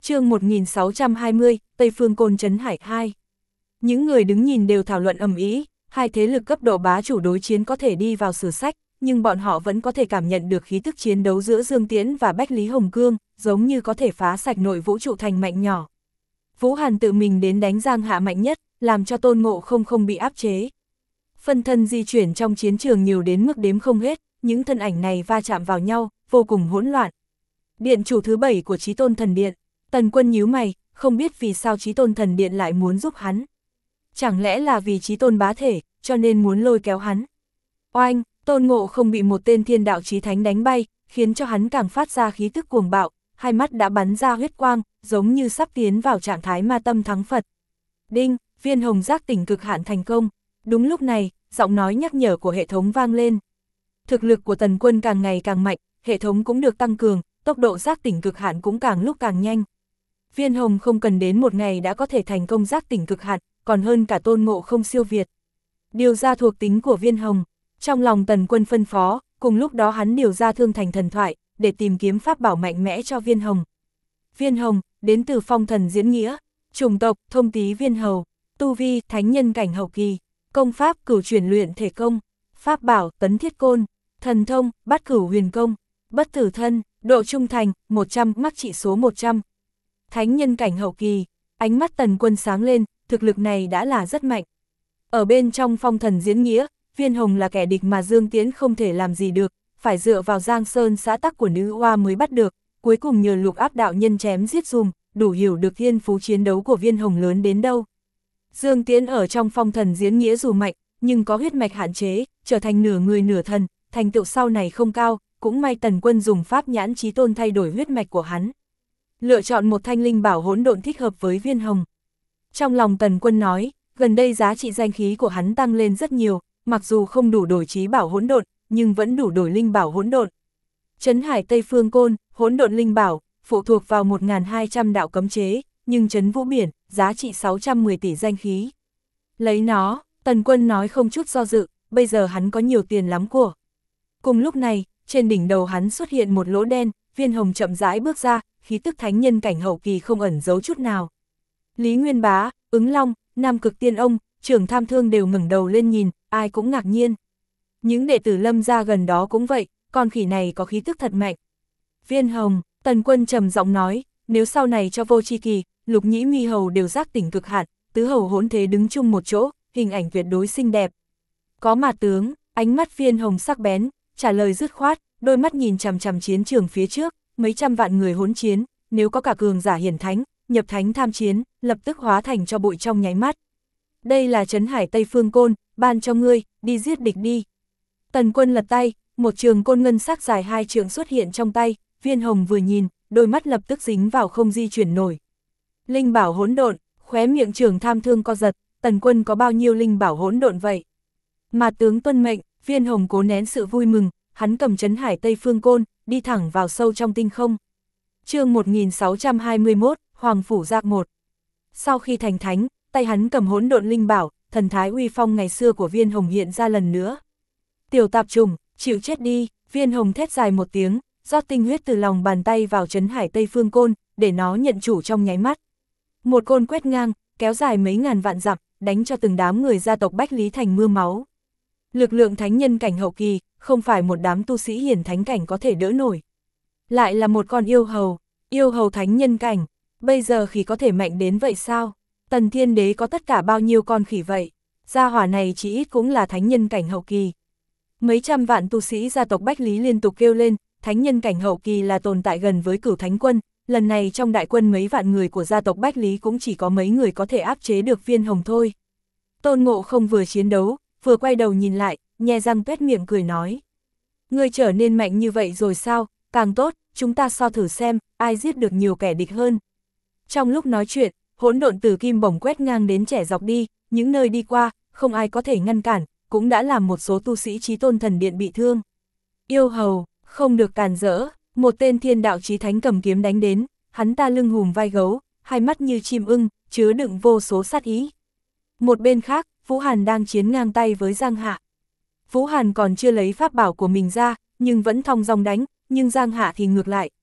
Chương 1620, Tây Phương Côn Trấn Hải 2. Những người đứng nhìn đều thảo luận ầm ĩ, hai thế lực cấp độ bá chủ đối chiến có thể đi vào sử sách, nhưng bọn họ vẫn có thể cảm nhận được khí tức chiến đấu giữa Dương Tiễn và Bách Lý Hồng Cương, giống như có thể phá sạch nội vũ trụ thành mạnh nhỏ. Vũ Hàn tự mình đến đánh Giang Hạ mạnh nhất, làm cho Tôn Ngộ không bị áp chế. Phân thân di chuyển trong chiến trường nhiều đến mức đếm không hết, những thân ảnh này va chạm vào nhau, vô cùng hỗn loạn. Điện chủ thứ 7 của Chí Tôn Thần Điện, Tần Quân nhíu mày, không biết vì sao Chí Tôn Thần Điện lại muốn giúp hắn. Chẳng lẽ là vì Chí Tôn bá thể, cho nên muốn lôi kéo hắn. Oanh, Tôn Ngộ không bị một tên thiên đạo chí thánh đánh bay, khiến cho hắn càng phát ra khí tức cuồng bạo, hai mắt đã bắn ra huyết quang, giống như sắp tiến vào trạng thái ma tâm thắng Phật. Đinh, viên hồng giác tỉnh cực hạn thành công. Đúng lúc này, giọng nói nhắc nhở của hệ thống vang lên. Thực lực của Tần Quân càng ngày càng mạnh, hệ thống cũng được tăng cường, tốc độ giác tỉnh cực hạn cũng càng lúc càng nhanh. Viên hồng không cần đến một ngày đã có thể thành công giác tỉnh cực hạn, còn hơn cả Tôn Ngộ không siêu việt. Điều ra thuộc tính của viên hồng, trong lòng Tần Quân phân phó, cùng lúc đó hắn điều ra thương thành thần thoại, để tìm kiếm pháp bảo mạnh mẽ cho viên hồng. Viên hồng, đến từ phong thần diễn nghĩa, chủng tộc, thông tý viên hầu, tu vi, thánh nhân cảnh hậu kỳ, công pháp, cửu chuyển luyện thể công, pháp bảo, tấn thiết côn, thần thông, bát cửu huyền công, bất tử thân, độ trung thành, 100, mắc trị số 100. Thánh nhân cảnh hậu kỳ, ánh mắt Tần Quân sáng lên, thực lực này đã là rất mạnh. Ở bên trong phong thần diễn nghĩa, viên hồng là kẻ địch mà Dương Tiễn không thể làm gì được, phải dựa vào Giang Sơn xã tắc của nữ oa mới bắt được, cuối cùng nhờ Lục Áp đạo nhân chém giết dùm, đủ hiểu được thiên phú chiến đấu của viên hồng lớn đến đâu. Dương Tiễn ở trong phong thần diễn nghĩa dù mạnh, nhưng có huyết mạch hạn chế, trở thành nửa người nửa thần, thành tựu sau này không cao, cũng may Tần Quân dùng pháp nhãn chí tôn thay đổi huyết mạch của hắn. Lựa chọn một thanh linh bảo hỗn độn thích hợp với viên hồng. Trong lòng Tần Quân nói, gần đây giá trị danh khí của hắn tăng lên rất nhiều, mặc dù không đủ đổi chí bảo hỗn độn, nhưng vẫn đủ đổi linh bảo hỗn độn. Trấn Hải Tây Phương Côn, hỗn độn linh bảo, phụ thuộc vào 1200 đạo cấm chế, nhưng trấn vũ biển, giá trị 610 tỷ danh khí. Lấy nó, Tần Quân nói không chút do dự, bây giờ hắn có nhiều tiền lắm của. Cùng lúc này, trên đỉnh đầu hắn xuất hiện một lỗ đen, viên hồng chậm rãi bước ra, khí tức thánh nhân cảnh hậu kỳ không ẩn giấu chút nào. Lý Nguyên Bá, Ứng Long, Nam Cực Tiên Ông, Trưởng Tham Thương đều ngẩng đầu lên nhìn, ai cũng ngạc nhiên. Những đệ tử Lâm gia gần đó cũng vậy, con khỉ này có khí tức thật mạnh. Viên hồng, Tần Quân trầm giọng nói, nếu sau này cho Vô Chi Kỳ, Lục Nhĩ Mi hầu đều giác tỉnh cực hạn, tứ hầu hỗn thế đứng chung một chỗ, hình ảnh tuyệt đối xinh đẹp. Có mà tướng, ánh mắt viên hồng sắc bén, trả lời dứt khoát, đôi mắt nhìn chằm chằm chiến trường phía trước, mấy trăm vạn người hỗn chiến, nếu có cả cường giả hiển thánh, nhập thánh tham chiến, lập tức hóa thành cho bụi trong nháy mắt. Đây là Trấn Hải Tây Phương Côn, ban cho ngươi, đi giết địch đi. Tần Quân lật tay, một trường côn ngân sắc dài 2 trượng xuất hiện trong tay, viên hồng vừa nhìn, đôi mắt lập tức dính vào không di chuyển nổi. Linh bảo hỗn độn, khóe miệng Trưởng Tham Thương co giật, Tần Quân có bao nhiêu linh bảo hỗn độn vậy? Mà tướng tuân mệnh, viên hồng cố nén sự vui mừng, hắn cầm Trấn Hải Tây Phương Côn, đi thẳng vào sâu trong tinh không. Chương 1621, Hoàng Phủ Giác 1. Sau khi thành thánh, tay hắn cầm hỗn độn linh bảo, thần thái uy phong ngày xưa của viên hồng hiện ra lần nữa. Tiểu tạp trùng, chịu chết đi, viên hồng thét dài một tiếng, rót tinh huyết từ lòng bàn tay vào Trấn Hải Tây Phương Côn, để nó nhận chủ trong nháy mắt. Một côn quét ngang, kéo dài mấy ngàn vạn dặm, đánh cho từng đám người gia tộc Bách Lý thành mưa máu. Lực lượng thánh nhân cảnh hậu kỳ, không phải một đám tu sĩ hiển thánh cảnh có thể đỡ nổi. Lại là một con yêu hầu thánh nhân cảnh, bây giờ khỉ có thể mạnh đến vậy sao? Tần Thiên Đế có tất cả bao nhiêu con khỉ vậy? Gia hỏa này chỉ ít cũng là thánh nhân cảnh hậu kỳ. Mấy trăm vạn tu sĩ gia tộc Bách Lý liên tục kêu lên, thánh nhân cảnh hậu kỳ là tồn tại gần với Cửu Thánh Quân, lần này trong đại quân mấy vạn người của gia tộc Bách Lý cũng chỉ có mấy người có thể áp chế được viên hồng thôi. Tôn Ngộ không vừa chiến đấu, vừa quay đầu nhìn lại, nhe răng tuét miệng cười nói. Ngươi trở nên mạnh như vậy rồi sao, càng tốt, chúng ta so thử xem, ai giết được nhiều kẻ địch hơn. Trong lúc nói chuyện, hỗn độn tử kim bổng quét ngang đến trẻ dọc đi, những nơi đi qua, không ai có thể ngăn cản, cũng đã làm một số tu sĩ Chí Tôn Thần Điện bị thương. Yêu hầu, không được cản rỡ, một tên thiên đạo chí thánh cầm kiếm đánh đến, hắn ta lưng hùm vai gấu, hai mắt như chim ưng, chứa đựng vô số sát ý. Một bên khác, Vũ Hàn đang chiến ngang tay với Giang Hạ. Vũ Hàn còn chưa lấy pháp bảo của mình ra, nhưng vẫn thong dong đánh, nhưng Giang Hạ thì ngược lại,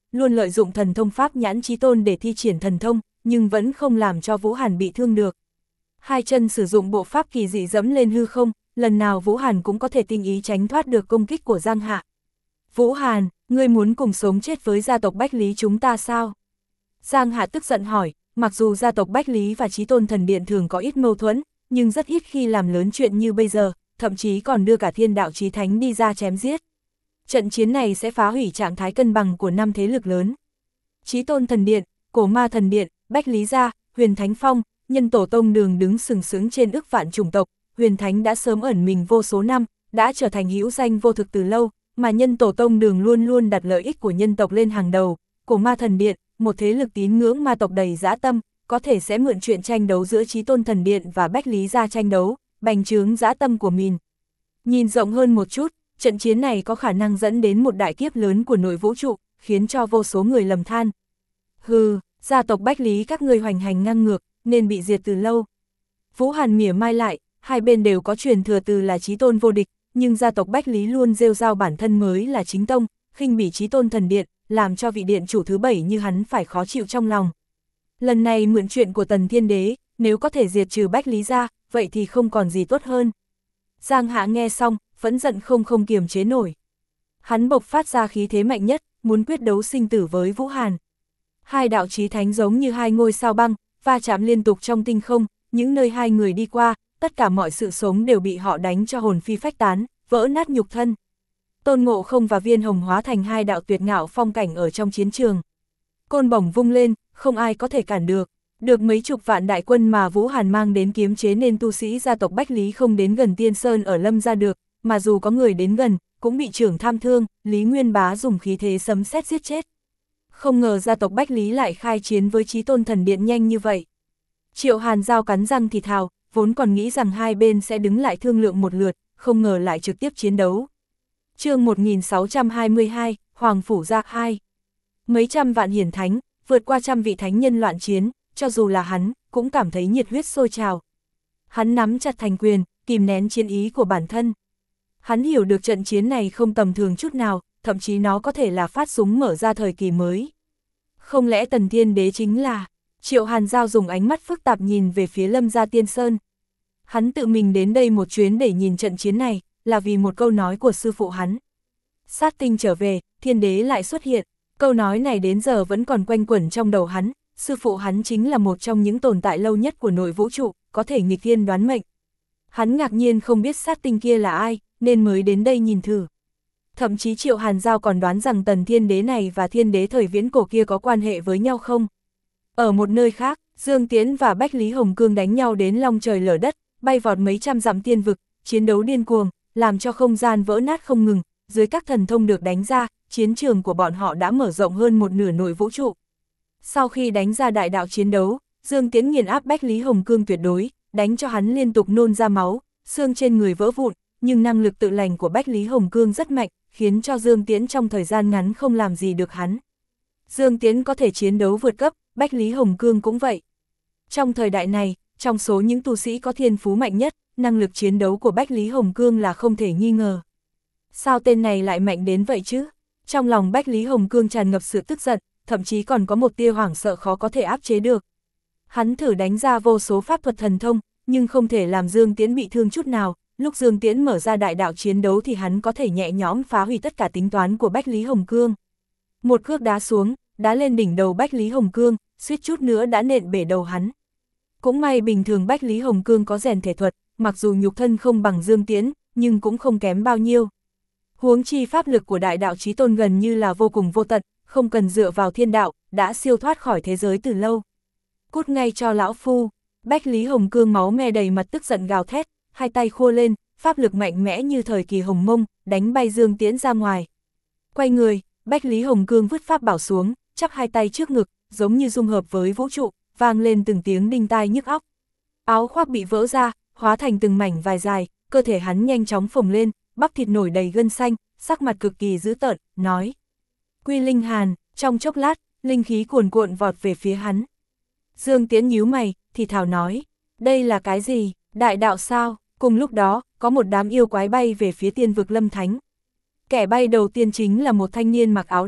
luôn lợi dụng thần thông pháp nhãn chí tôn để thi triển thần thông, nhưng vẫn không làm cho Vũ Hàn bị thương được. Hai chân sử dụng bộ pháp kỳ dị dẫm lên hư không, lần nào Vũ Hàn cũng có thể tinh ý tránh thoát được công kích của Giang Hạ. Vũ Hàn, ngươi muốn cùng sống chết với gia tộc Bách Lý chúng ta sao? Giang Hạ tức giận hỏi, mặc dù gia tộc Bách Lý và Chí Tôn Thần Điện thường có ít mâu thuẫn, nhưng rất ít khi làm lớn chuyện như bây giờ, thậm chí còn đưa cả Thiên Đạo Chí Thánh đi ra chém giết. Trận chiến này sẽ phá hủy trạng thái cân bằng của 5 thế lực lớn. Chí Tôn Thần Điện, Cổ Ma Thần Điện, Bách Lý Gia, Huyền Thánh Phong, Nhân Tổ Tông Đường đứng sừng sững trên ức vạn chủng tộc, Huyền Thánh đã sớm ẩn mình vô số năm, đã trở thành hữu danh vô thực từ lâu, mà Nhân Tổ Tông Đường luôn luôn đặt lợi ích của nhân tộc lên hàng đầu. Cổ Ma Thần Điện, một thế lực tín ngưỡng ma tộc đầy dã tâm, có thể sẽ mượn chuyện tranh đấu giữa Chí Tôn Thần Điện và Bách Lý Gia tranh đấu, bành trướng dã tâm của mình. Nhìn rộng hơn một chút, trận chiến này có khả năng dẫn đến một đại kiếp lớn của nội vũ trụ, khiến cho vô số người lầm than. Hừ, gia tộc Bách Lý các ngươi hoành hành ngang ngược, nên bị diệt từ lâu. Vũ Hàn mỉa mai lại, hai bên đều có truyền thừa từ là Chí Tôn vô địch, nhưng gia tộc Bách Lý luôn rêu rao bản thân mới là chính tông, khinh bỉ Chí Tôn Thần Điện, làm cho vị điện chủ thứ 7 như hắn phải khó chịu trong lòng. Lần này mượn chuyện của Tần Thiên Đế, nếu có thể diệt trừ Bách Lý ra, vậy thì không còn gì tốt hơn. Giang Hạ nghe xong, vẫn giận không kiềm chế nổi. Hắn bộc phát ra khí thế mạnh nhất, muốn quyết đấu sinh tử với Vũ Hàn. Hai đạo chí thánh giống như hai ngôi sao băng, va chạm liên tục trong tinh không, những nơi hai người đi qua, tất cả mọi sự sống đều bị họ đánh cho hồn phi phách tán, vỡ nát nhục thân. Tôn Ngộ Không và Viên Hồng hóa thành hai đạo tuyệt ngạo phong cảnh ở trong chiến trường. Côn bổng vung lên, không ai có thể cản được. Được mấy chục vạn đại quân mà Vũ Hàn mang đến kiềm chế nên tu sĩ gia tộc Bách Lý không đến gần Tiên Sơn ở Lâm gia được, mà dù có người đến gần, cũng bị trưởng tham thương, Lý Nguyên Bá dùng khí thế sấm sét giết chết. Không ngờ gia tộc Bách Lý lại khai chiến với Chí Tôn Thần Điện nhanh như vậy. Triệu Hàn Giao cắn răng thịt thào, vốn còn nghĩ rằng hai bên sẽ đứng lại thương lượng một lượt, không ngờ lại trực tiếp chiến đấu. Chương 1622, Hoàng Phủ Gia 2. Mấy trăm vạn hiển thánh, vượt qua trăm vị thánh nhân loạn chiến, cho dù là hắn, cũng cảm thấy nhiệt huyết sôi trào. Hắn nắm chặt thành quyền, kìm nén chiến ý của bản thân. Hắn hiểu được trận chiến này không tầm thường chút nào, thậm chí nó có thể là phát súng mở ra thời kỳ mới. Không lẽ Tần Thiên Đế chính là... Triệu Hàn Giao dùng ánh mắt phức tạp nhìn về phía Lâm gia Tiên Sơn. Hắn tự mình đến đây một chuyến để nhìn trận chiến này, là vì một câu nói của sư phụ hắn. Sát tinh trở về, Thiên Đế lại xuất hiện. Câu nói này đến giờ vẫn còn quanh quẩn trong đầu hắn. Sư phụ hắn chính là một trong những tồn tại lâu nhất của nội vũ trụ, có thể nghịch thiên đoán mệnh. Hắn ngạc nhiên không biết sát tinh kia là ai, nên mới đến đây nhìn thử. Thậm chí Triệu Hàn Giao còn đoán rằng Tần Thiên Đế này và Thiên Đế thời viễn cổ kia có quan hệ với nhau không. Ở một nơi khác, Dương Tiễn và Bách Lý Hồng Cương đánh nhau đến long trời lở đất, bay vọt mấy trăm dặm tiên vực, chiến đấu điên cuồng, làm cho không gian vỡ nát không ngừng, dưới các thần thông được đánh ra, chiến trường của bọn họ đã mở rộng hơn một nửa nội vũ trụ. Sau khi đánh ra đại đạo chiến đấu, Dương Tiễn nghiền áp Bách Lý Hồng Cương tuyệt đối, đánh cho hắn liên tục nôn ra máu, xương trên người vỡ vụn, nhưng năng lực tự lành của Bách Lý Hồng Cương rất mạnh, khiến cho Dương Tiễn trong thời gian ngắn không làm gì được hắn. Dương Tiễn có thể chiến đấu vượt cấp, Bách Lý Hồng Cương cũng vậy. Trong thời đại này, trong số những tu sĩ có thiên phú mạnh nhất, năng lực chiến đấu của Bách Lý Hồng Cương là không thể nghi ngờ. Sao tên này lại mạnh đến vậy chứ? Trong lòng Bách Lý Hồng Cương tràn ngập sự tức giận, thậm chí còn có một tia hoảng sợ khó có thể áp chế được. Hắn thử đánh ra vô số pháp thuật thần thông, nhưng không thể làm Dương Tiễn bị thương chút nào. Lúc Dương Tiễn mở ra đại đạo chiến đấu thì hắn có thể nhẹ nhõm phá hủy tất cả tính toán của Bách Lý Hồng Cương. Một cước đá xuống, đá lên đỉnh đầu Bách Lý Hồng Cương, suýt chút nữa đã nện bể đầu hắn. Cũng may bình thường Bách Lý Hồng Cương có rèn thể thuật, mặc dù nhục thân không bằng Dương Tiễn, nhưng cũng không kém bao nhiêu. Huống chi pháp lực của đại đạo chí tôn gần như là vô cùng vô tận, không cần dựa vào thiên đạo, đã siêu thoát khỏi thế giới từ lâu. Cút ngay cho lão phu! Bách Lý Hồng Cương máu me đầy mặt tức giận gào thét, hai tay khua lên, pháp lực mạnh mẽ như thời kỳ Hồng Mông, đánh bay Dương Tiễn ra ngoài. Quay người, Bách Lý Hồng Cương vứt pháp bảo xuống, chắp hai tay trước ngực, giống như dung hợp với vũ trụ, vang lên từng tiếng đinh tai nhức óc. Áo khoác bị vỡ ra, hóa thành từng mảnh vải dài, cơ thể hắn nhanh chóng phồng lên, bắp thịt nổi đầy gân xanh, sắc mặt cực kỳ dữ tợn, nói. Quy Linh Hàn, trong chốc lát, linh khí cuồn cuộn vọt về phía hắn. Dương Tiễn nhíu mày, thì thào nói, đây là cái gì, đại đạo sao? Cùng lúc đó, có một đám yêu quái bay về phía tiên vực Lâm Thánh. Kẻ bay đầu tiên chính là một thanh niên mặc áo đen,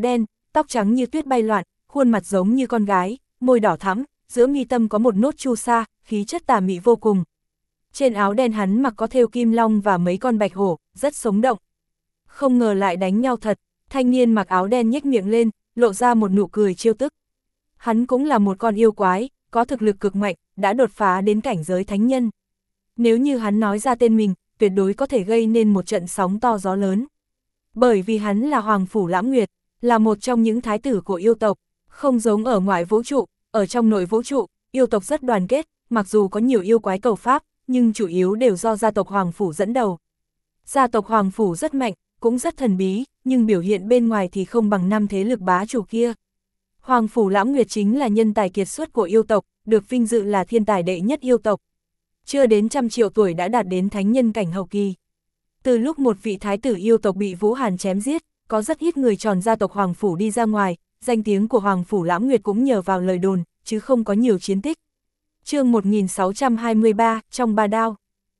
tóc trắng như tuyết bay loạn, khuôn mặt giống như con gái, môi đỏ thắm, giữa mi tâm có một nốt chu sa, khí chất tà mị vô cùng. Trên áo đen hắn mặc có thêu kim long và mấy con bạch hổ, rất sống động. Không ngờ lại đánh nhau thật, thanh niên mặc áo đen nhếch miệng lên, lộ ra một nụ cười trêu tức. Hắn cũng là một con yêu quái, có thực lực cực mạnh, đã đột phá đến cảnh giới thánh nhân. Nếu như hắn nói ra tên mình, tuyệt đối có thể gây nên một trận sóng to gió lớn. Bởi vì hắn là Hoàng Phủ Lãm Nguyệt, là một trong những thái tử của yêu tộc, không giống ở ngoài vũ trụ, ở trong nội vũ trụ, yêu tộc rất đoàn kết, mặc dù có nhiều yêu quái cầu pháp, nhưng chủ yếu đều do gia tộc Hoàng Phủ dẫn đầu. Gia tộc Hoàng Phủ rất mạnh, cũng rất thần bí, nhưng biểu hiện bên ngoài thì không bằng năm thế lực bá chủ kia. Hoàng Phủ Lãm Nguyệt chính là nhân tài kiệt xuất của yêu tộc, được vinh dự là thiên tài đệ nhất yêu tộc. Chưa đến 100 triệu tuổi đã đạt đến thánh nhân cảnh hậu kỳ. Từ lúc một vị thái tử yêu tộc bị Vũ Hàn chém giết, có rất ít người tròn gia tộc Hoàng Phủ đi ra ngoài, danh tiếng của Hoàng Phủ Lãm Nguyệt cũng nhờ vào lời đồn, chứ không có nhiều chiến tích. Chương 1623, trong ba đao.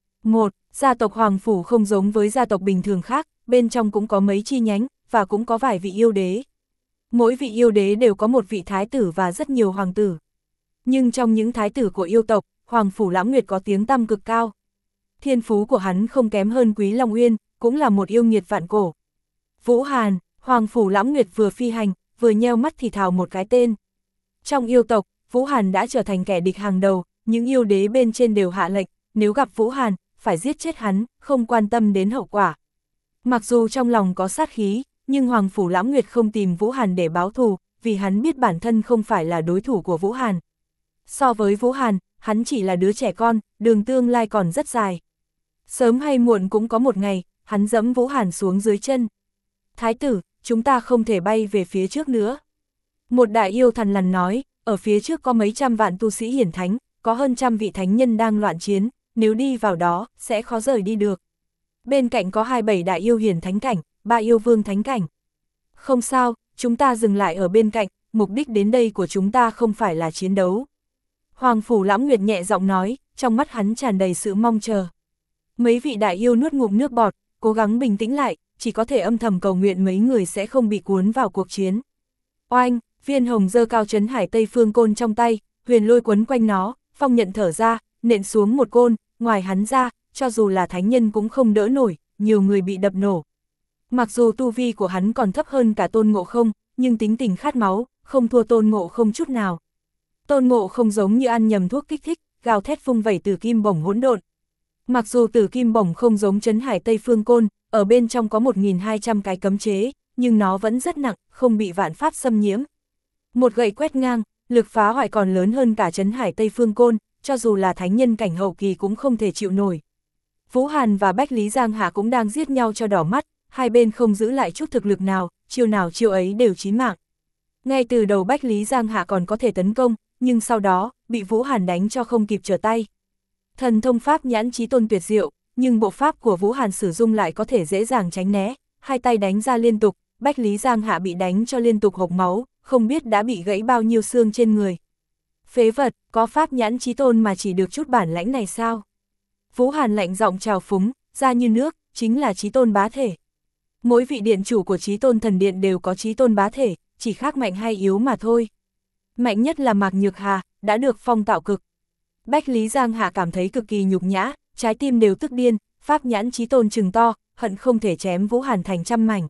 1. Gia tộc Hoàng Phủ không giống với gia tộc bình thường khác, bên trong cũng có mấy chi nhánh, và cũng có vài vị yêu đế. Mỗi vị yêu đế đều có một vị thái tử và rất nhiều hoàng tử. Nhưng trong những thái tử của yêu tộc, Hoàng Phủ Lãm Nguyệt có tiếng tăm cực cao. Thiên phú của hắn không kém hơn Quý Long Uyên, cũng là một yêu nghiệt vạn cổ. Vũ Hàn, Hoàng Phủ Lãm Nguyệt vừa phi hành, vừa nheo mắt thì thào một cái tên. Trong yêu tộc, Vũ Hàn đã trở thành kẻ địch hàng đầu, những yêu đế bên trên đều hạ lệnh, nếu gặp Vũ Hàn, phải giết chết hắn, không quan tâm đến hậu quả. Mặc dù trong lòng có sát khí, nhưng Hoàng Phủ Lãm Nguyệt không tìm Vũ Hàn để báo thù, vì hắn biết bản thân không phải là đối thủ của Vũ Hàn. So với Vũ Hàn, hắn chỉ là đứa trẻ con, đường tương lai còn rất dài. Sớm hay muộn cũng có một ngày, hắn giẫm Vũ Hàn xuống dưới chân. Thái tử, chúng ta không thể bay về phía trước nữa. Một đại yêu thằn lằn nói, ở phía trước có mấy trăm vạn tu sĩ hiển thánh, có hơn 100 vị thánh nhân đang loạn chiến, nếu đi vào đó, sẽ khó rời đi được. Bên cạnh có 27 đại yêu hiển thánh cảnh, 3 yêu vương thánh cảnh. Không sao, chúng ta dừng lại ở bên cạnh, mục đích đến đây của chúng ta không phải là chiến đấu. Hoàng Phủ Lãm Nguyệt nhẹ giọng nói, trong mắt hắn tràn đầy sự mong chờ. Mấy vị đại yêu nuốt ngụm nước bọt, cố gắng bình tĩnh lại, chỉ có thể âm thầm cầu nguyện mấy người sẽ không bị cuốn vào cuộc chiến. Oanh, viên hồng giơ cao trấn hải Tây Phương côn trong tay, huyền lôi quấn quanh nó, phong nhận thở ra, nện xuống một côn, ngoài hắn ra, cho dù là thánh nhân cũng không đỡ nổi, nhiều người bị đập nổ. Mặc dù tu vi của hắn còn thấp hơn cả Tôn Ngộ Không, nhưng tính tình khát máu, không thua Tôn Ngộ Không chút nào. Tôn Ngộ Không giống như ăn nhầm thuốc kích thích, gào thét vung vẩy tử kim bổng hỗn độn. Mặc dù tử kim bổng không giống trấn hải Tây Phương côn, ở bên trong có 1200 cái cấm chế, nhưng nó vẫn rất nặng, không bị vạn pháp xâm nhiễm. Một gậy quét ngang, lực phá hoại còn lớn hơn cả trấn hải Tây Phương côn, cho dù là thánh nhân cảnh hậu kỳ cũng không thể chịu nổi. Vũ Hàn và Bách Lý Giang Hạ cũng đang giết nhau cho đỏ mắt, hai bên không giữ lại chút thực lực nào chiêu ấy đều chí mạng. Ngay từ đầu Bách Lý Giang Hạ còn có thể tấn công, nhưng sau đó, bị Vũ Hàn đánh cho không kịp trở tay. Thần thông pháp nhãn chí tôn tuyệt diệu, nhưng bộ pháp của Vũ Hàn sử dụng lại có thể dễ dàng tránh né, hai tay đánh ra liên tục, Bách Lý Giang Hạ bị đánh cho liên tục hộc máu, không biết đã bị gãy bao nhiêu xương trên người. Phế vật, có pháp nhãn chí tôn mà chỉ được chút bản lãnh này sao? Vũ Hàn lạnh giọng trào phúng, ra như nước, chính là chí tôn bá thể. Mỗi vị điện chủ của chí tôn thần điện đều có chí tôn bá thể, chỉ khác mạnh hay yếu mà thôi. Mạnh nhất là Mạc Nhược Hà, đã được phong tạo cực. Bách Lý Giang Hạ cảm thấy cực kỳ nhục nhã, trái tim đều tức điên, pháp nhãn chí tôn trừng to, hận không thể chém Vũ Hàn thành trăm mảnh.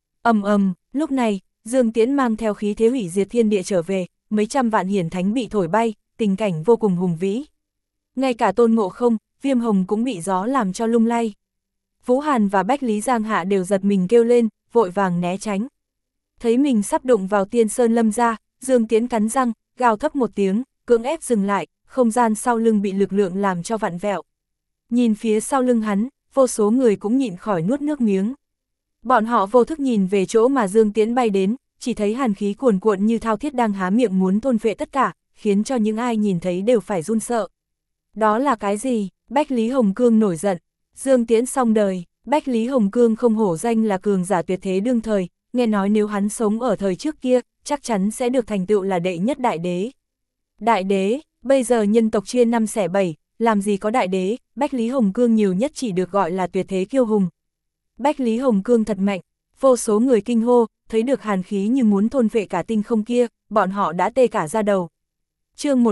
Lúc này, Dương Tiễn mang theo khí thế hủy diệt thiên địa trở về, mấy trăm vạn hiển thánh bị thổi bay, tình cảnh vô cùng hùng vĩ. Ngay cả Tôn Ngộ Không, Viêm Hồng cũng bị gió làm cho lung lay. Vũ Hàn và Bách Lý Giang Hạ đều giật mình kêu lên, vội vàng né tránh. Thấy mình sắp đụng vào Tiên Sơn Lâm ra, Dương Tiễn cắn răng, gào thấp một tiếng, cưỡng ép dừng lại, không gian sau lưng bị lực lượng làm cho vặn vẹo. Nhìn phía sau lưng hắn, vô số người cũng nhịn khỏi nuốt nước miếng. Bọn họ vô thức nhìn về chỗ mà Dương Tiễn bay đến, chỉ thấy hàn khí cuồn cuộn như thao thiết đang há miệng muốn thôn phệ tất cả, khiến cho những ai nhìn thấy đều phải run sợ. Đó là cái gì? Bách Lý Hồng Cương nổi giận. Dương Tiễn xong đời. Bách Lý Hồng Cương không hổ danh là cường giả tuyệt thế đương thời, nghe nói nếu hắn sống ở thời trước kia, chắc chắn sẽ được thành tựu là đệ nhất đại đế. Đại đế, bây giờ nhân tộc chia 5 xẻ 7, làm gì có đại đế, Bách Lý Hồng Cương nhiều nhất chỉ được gọi là tuyệt thế kiêu hùng. Bách Lý Hồng Cương thật mạnh, vô số người kinh hô, thấy được hàn khí như muốn thôn phệ cả tinh không kia, bọn họ đã tê cả da đầu. Chương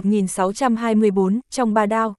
1624, trong ba đao.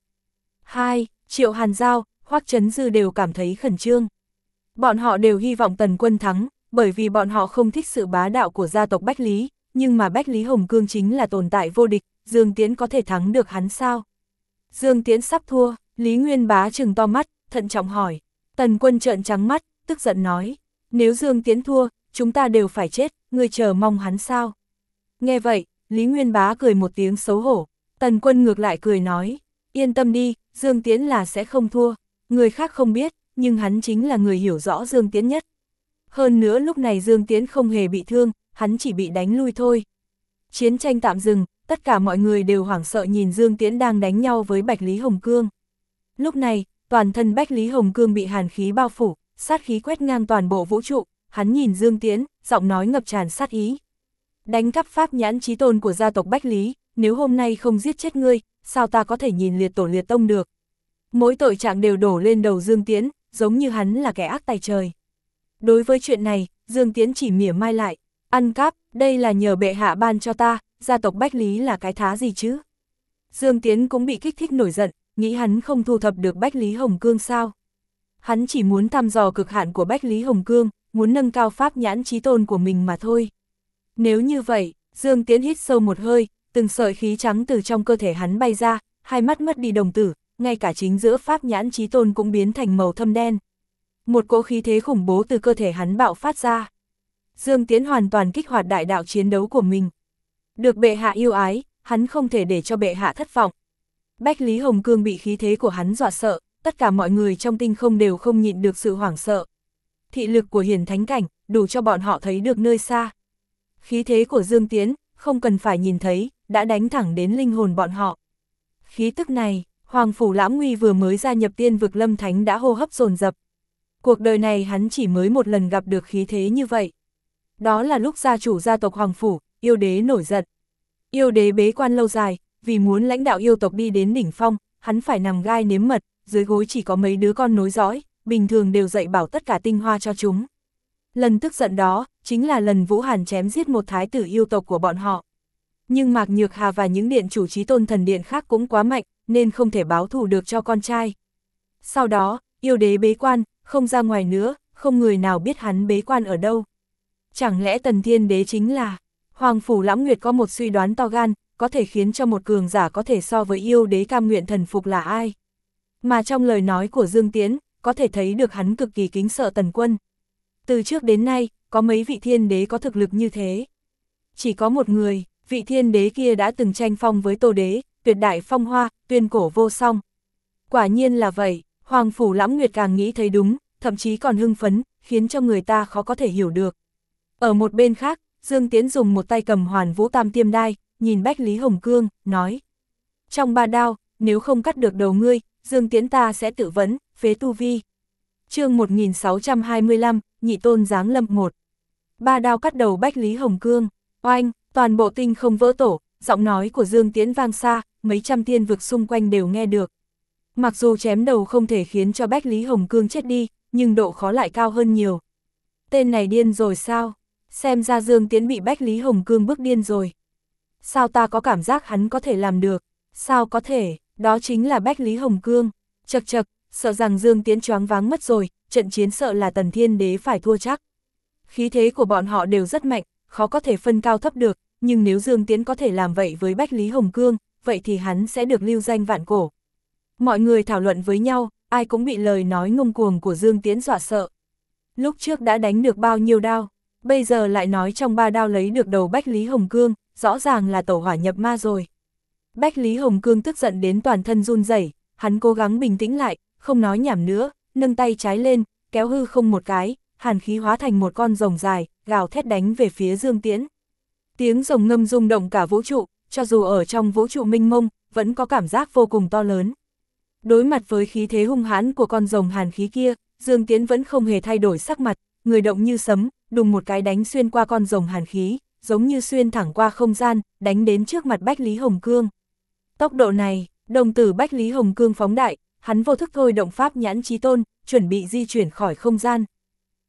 2. Triệu Hàn Giao, Hoắc Chấn Dư đều cảm thấy khẩn trương. Bọn họ đều hy vọng Tần Quân thắng, bởi vì bọn họ không thích sự bá đạo của gia tộc Bách Lý, nhưng mà Bách Lý Hồng Cương chính là tồn tại vô địch, Dương Tiễn có thể thắng được hắn sao? Dương Tiễn sắp thua, Lý Nguyên Bá trừng to mắt, thận trọng hỏi. Tần Quân trợn trắng mắt, tức giận nói, nếu Dương Tiễn thua, chúng ta đều phải chết, ngươi chờ mong hắn sao? Nghe vậy, Lý Nguyên Bá cười một tiếng xấu hổ, Tần Quân ngược lại cười nói, yên tâm đi, Dương Tiễn là sẽ không thua, người khác không biết, nhưng hắn chính là người hiểu rõ Dương Tiễn nhất. Hơn nữa lúc này Dương Tiễn không hề bị thương, hắn chỉ bị đánh lui thôi. Chiến tranh tạm dừng, tất cả mọi người đều hoảng sợ nhìn Dương Tiễn đang đánh nhau với Bách Lý Hồng Cương. Lúc này, toàn thân Bách Lý Hồng Cương bị hàn khí bao phủ, sát khí quét ngang toàn bộ vũ trụ, hắn nhìn Dương Tiễn, giọng nói ngập tràn sát ý. Đánh cắp pháp nhãn chí tôn của gia tộc Bách Lý, nếu hôm nay không giết chết ngươi, sao ta có thể nhìn liệt tổ liệt tông được? Mỗi tội trạng đều đổ lên đầu Dương Tiễn, giống như hắn là kẻ ác tay trời. Đối với chuyện này, Dương Tiễn chỉ mỉa mai lại, ăn cắp, đây là nhờ bệ hạ ban cho ta, gia tộc Bách Lý là cái thá gì chứ? Dương Tiễn cũng bị kích thích nổi giận, nghĩ hắn không thu thập được Bách Lý Hồng Cương sao? Hắn chỉ muốn thăm dò cực hạn của Bách Lý Hồng Cương, muốn nâng cao pháp nhãn chí tôn của mình mà thôi. Nếu như vậy, Dương Tiễn hít sâu một hơi, từng sợi khí trắng từ trong cơ thể hắn bay ra, hai mắt mất đi đồng tử, ngay cả chính giữa pháp nhãn chí tôn cũng biến thành màu thâm đen. Một cỗ khí thế khủng bố từ cơ thể hắn bạo phát ra. Dương Tiễn hoàn toàn kích hoạt đại đạo chiến đấu của mình. Được bệ hạ yêu ái, hắn không thể để cho bệ hạ thất vọng. Bách Lý Hồng Cương bị khí thế của hắn dọa sợ, tất cả mọi người trong tinh không đều không nhịn được sự hoảng sợ. Thị lực của hiển thánh cảnh, đủ cho bọn họ thấy được nơi xa. Khí thế của Dương Tiễn, không cần phải nhìn thấy, đã đánh thẳng đến linh hồn bọn họ. Khí tức này, Hoàng Phủ Lãm Nguy vừa mới gia nhập Tiên Vực Lâm Thánh đã hô hấp dồn dập. Cuộc đời này hắn chỉ mới một lần gặp được khí thế như vậy. Đó là lúc gia chủ gia tộc Hoàng Phủ, yêu đế nổi giận. Yêu đế bế quan lâu dài, vì muốn lãnh đạo yêu tộc đi đến đỉnh phong, hắn phải nằm gai nếm mật, dưới gối chỉ có mấy đứa con nối dõi, bình thường đều dạy bảo tất cả tinh hoa cho chúng. Lần tức giận đó, chính là lần Vũ Hàn chém giết một thái tử yêu tộc của bọn họ. Nhưng Mạc Nhược Hà và những điện chủ chí tôn thần điện khác cũng quá mạnh, nên không thể báo thù được cho con trai. Sau đó, yêu đế bế quan, không ra ngoài nữa, không người nào biết hắn bế quan ở đâu. Chẳng lẽ Tần Thiên Đế chính là... Hoàng Phủ Lãm Nguyệt có một suy đoán to gan, có thể khiến cho một cường giả có thể so với yêu đế cam nguyện thần phục là ai. Mà trong lời nói của Dương Tiễn, có thể thấy được hắn cực kỳ kính sợ Tần Quân. Từ trước đến nay, có mấy vị thiên đế có thực lực như thế. Chỉ có một người, vị thiên đế kia đã từng tranh phong với Tô Đế, tuyệt đại phong hoa, tuyên cổ vô song. Quả nhiên là vậy, Hoàng Phủ Lãm Nguyệt càng nghĩ thấy đúng, thậm chí còn hưng phấn, khiến cho người ta khó có thể hiểu được. Ở một bên khác, Dương Tiễn dùng một tay cầm Hoàn Vũ Tam Tiêm Đai, nhìn Bách Lý Hồng Cương, nói. Trong ba đao, nếu không cắt được đầu ngươi, Dương Tiễn ta sẽ tự vấn, phế tu vi. Chương 1625, Nhị Tôn Giáng Lâm 1. Ba đao cắt đầu Bách Lý Hồng Cương, oanh, toàn bộ tinh không vỡ tổ, giọng nói của Dương Tiễn vang xa, mấy trăm thiên vực xung quanh đều nghe được. Mặc dù chém đầu không thể khiến cho Bách Lý Hồng Cương chết đi, nhưng độ khó lại cao hơn nhiều. Tên này điên rồi sao? Xem ra Dương Tiễn bị Bách Lý Hồng Cương bức điên rồi. Sao ta có cảm giác hắn có thể làm được? Sao có thể? Đó chính là Bách Lý Hồng Cương. Chậc chậc, sợ rằng Dương Tiễn choáng váng mất rồi, trận chiến sợ là Tần Thiên Đế phải thua chắc. Khí thế của bọn họ đều rất mạnh, khó có thể phân cao thấp được, nhưng nếu Dương Tiễn có thể làm vậy với Bách Lý Hồng Cương, vậy thì hắn sẽ được lưu danh vạn cổ. Mọi người thảo luận với nhau, ai cũng bị lời nói ngông cuồng của Dương Tiễn dọa sợ. Lúc trước đã đánh được bao nhiêu đao, bây giờ lại nói trong ba đao lấy được đầu Bách Lý Hồng Cương, rõ ràng là tẩu hỏa nhập ma rồi. Bách Lý Hồng Cương tức giận đến toàn thân run rẩy, hắn cố gắng bình tĩnh lại, không nói nhảm nữa, nâng tay trái lên, kéo hư không một cái, hàn khí hóa thành một con rồng dài, gào thét đánh về phía Dương Tiễn. Tiếng rồng ngâm rung động cả vũ trụ, cho dù ở trong vũ trụ mênh mông, vẫn có cảm giác vô cùng to lớn. Đối mặt với khí thế hung hãn của con rồng hàn khí kia, Dương Tiễn vẫn không hề thay đổi sắc mặt, người động như sấm, đùng một cái đánh xuyên qua con rồng hàn khí, giống như xuyên thẳng qua không gian, đánh đến trước mặt Bách Lý Hồng Cương. Tốc độ này, đồng tử Bách Lý Hồng Cương phóng đại, hắn vô thức thôi động pháp nhãn chí tôn, chuẩn bị di chuyển khỏi không gian.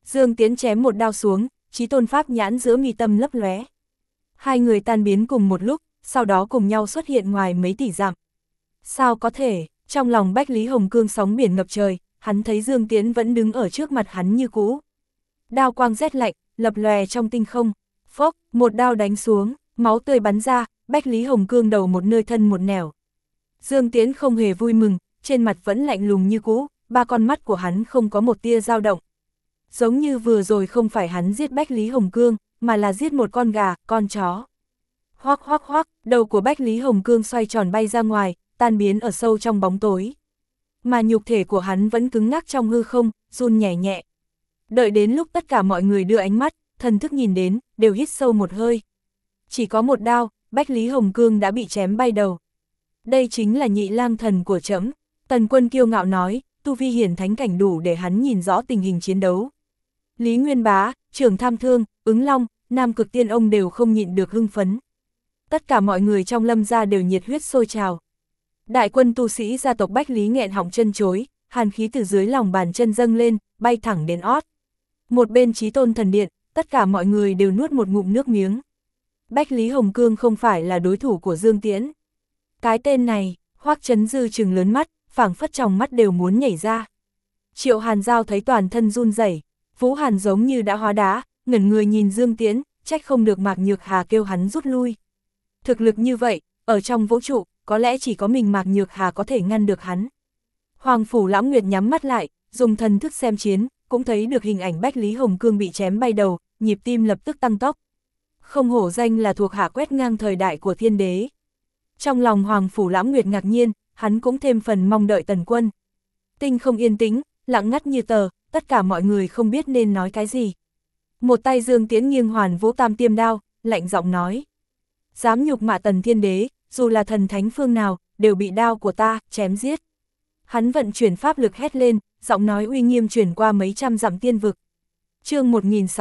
Dương Tiễn chém một đao xuống, Chí Tôn pháp nhãn giữa mi tâm lấp lóe. Hai người tan biến cùng một lúc, sau đó cùng nhau xuất hiện ngoài mấy tỷ dặm. Sao có thể, trong lòng Bách Lý Hồng Cương sóng biển ngập trời, hắn thấy Dương Tiễn vẫn đứng ở trước mặt hắn như cũ. Đao quang rét lạnh, lập lòe trong tinh không, phốc, một đao đánh xuống, máu tươi bắn ra, Bách Lý Hồng Cương đầu một nơi thân một nẻo. Dương Tiễn không hề vui mừng, trên mặt vẫn lạnh lùng như cũ, ba con mắt của hắn không có một tia dao động. Giống như vừa rồi không phải hắn giết Bách Lý Hồng Cương, mà là giết một con gà, con chó. Hoắc hoắc hoắc, đầu của Bách Lý Hồng Cương xoay tròn bay ra ngoài, tan biến ở sâu trong bóng tối. Mà nhục thể của hắn vẫn cứng ngắc trong hư không, run nhẹ nhẹ. Đợi đến lúc tất cả mọi người đưa ánh mắt, thần thức nhìn đến, đều hít sâu một hơi. Chỉ có một đao, Bách Lý Hồng Cương đã bị chém bay đầu. Đây chính là nhị lang thần của trẫm. Tần Quân kiêu ngạo nói, tu vi hiển thánh cảnh đủ để hắn nhìn rõ tình hình chiến đấu. Lý Nguyên Bá, Trưởng Tham Thương, Ứng Long, Nam Cực Tiên Ông đều không nhịn được hưng phấn. Tất cả mọi người trong Lâm gia đều nhiệt huyết sôi trào. Đại quân tu sĩ gia tộc Bách Lý nghẹn họng chân chối, hàn khí từ dưới lòng bàn chân dâng lên, bay thẳng đến ót. Một bên Chí Tôn thần điện, tất cả mọi người đều nuốt một ngụm nước miếng. Bách Lý Hồng Cương không phải là đối thủ của Dương Tiễn. Cái tên này, Hoắc Chấn Dư trừng lớn mắt, phảng phất trong mắt đều muốn nhảy ra. Triệu Hàn Giao thấy toàn thân run rẩy, Vũ Hàn giống như đã hóa đá, ngẩn người nhìn Dương Tiễn, trách không được Mạc Nhược Hà kêu hắn rút lui. Thực lực như vậy, ở trong vũ trụ, có lẽ chỉ có mình Mạc Nhược Hà có thể ngăn được hắn. Hoàng Phủ Lãm Nguyệt nhắm mắt lại, dùng thần thức xem chiến, cũng thấy được hình ảnh Bách Lý Hồng Cương bị chém bay đầu, nhịp tim lập tức tăng tốc. Không hổ danh là thuộc hạ quét ngang thời đại của thiên đế. Trong lòng Hoàng Phủ Lãm Nguyệt ngạc nhiên, hắn cũng thêm phần mong đợi Tần Quân. Tinh không yên tĩnh, lặng ngắt như tờ, tất cả mọi người không biết nên nói cái gì. Một tay Dương Tiễn nghiêng hoàn vũ tam tiêm đao, lạnh giọng nói. Dám nhục mạ Tần Thiên Đế, dù là thần thánh phương nào, đều bị đao của ta, chém giết. Hắn vận chuyển pháp lực hét lên, giọng nói uy nghiêm truyền qua mấy trăm dặm tiên vực. Chương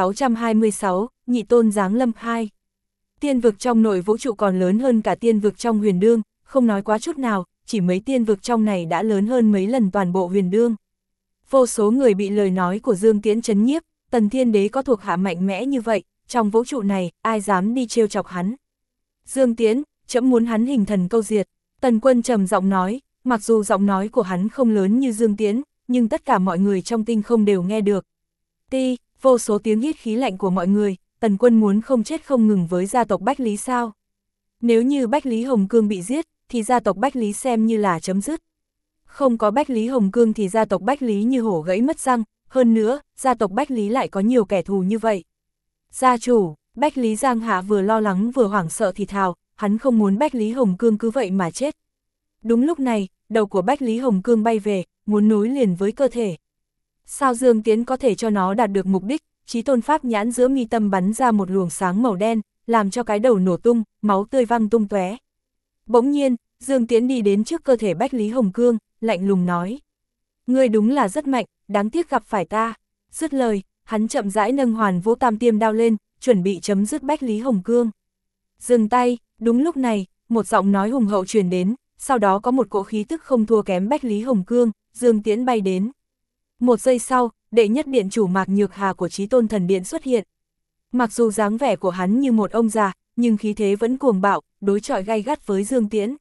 1626, Nhị Tôn Giáng Lâm 2. Tiên vực trong nội vũ trụ còn lớn hơn cả tiên vực trong huyền đương, không nói quá chút nào, chỉ mấy tiên vực trong này đã lớn hơn mấy lần toàn bộ huyền đương. Vô số người bị lời nói của Dương Tiễn chấn nhiếp, Tần Thiên Đế có thuộc hạ mạnh mẽ như vậy, trong vũ trụ này, ai dám đi trêu chọc hắn. Dương Tiễn, trẫm muốn hắn hình thần câu diệt. Tần Quân trầm giọng nói, mặc dù giọng nói của hắn không lớn như Dương Tiễn, nhưng tất cả mọi người trong tinh không đều nghe được. Ti, vô số tiếng hít khí lạnh của mọi người, Tần Quân muốn không chết không ngừng với gia tộc Bách Lý sao? Nếu như Bách Lý Hồng Cương bị giết, thì gia tộc Bách Lý xem như là chấm dứt. Không có Bách Lý Hồng Cương thì gia tộc Bách Lý như hổ gãy mất răng, hơn nữa, gia tộc Bách Lý lại có nhiều kẻ thù như vậy. Gia chủ, Bách Lý Giang Hạ vừa lo lắng vừa hoảng sợ thì thào, hắn không muốn Bách Lý Hồng Cương cứ vậy mà chết. Đúng lúc này, đầu của Bách Lý Hồng Cương bay về, muốn nối liền với cơ thể. Sao Dương Tiễn có thể cho nó đạt được mục đích? Chí Tôn pháp nhãn giữa mi tâm bắn ra một luồng sáng màu đen, làm cho cái đầu nổ tung, máu tươi văng tung tóe. Bỗng nhiên, Dương Tiễn đi đến trước cơ thể Bách Lý Hồng Cương, lạnh lùng nói. Ngươi đúng là rất mạnh, đáng tiếc gặp phải ta. Dứt lời, hắn chậm rãi nâng hoàn vũ tam tiêm đao lên, chuẩn bị chấm dứt Bách Lý Hồng Cương. Dừng tay, đúng lúc này, một giọng nói hùng hậu truyền đến, sau đó có một cỗ khí tức không thua kém Bách Lý Hồng Cương, Dương Tiễn bay đến. Một giây sau, đệ nhất điện chủ Mạc Nhược Hà của Chí Tôn Thần Điện xuất hiện. Mặc dù dáng vẻ của hắn như một ông già, nhưng khí thế vẫn cuồng bạo, đối chọi gay gắt với Dương Tiễn.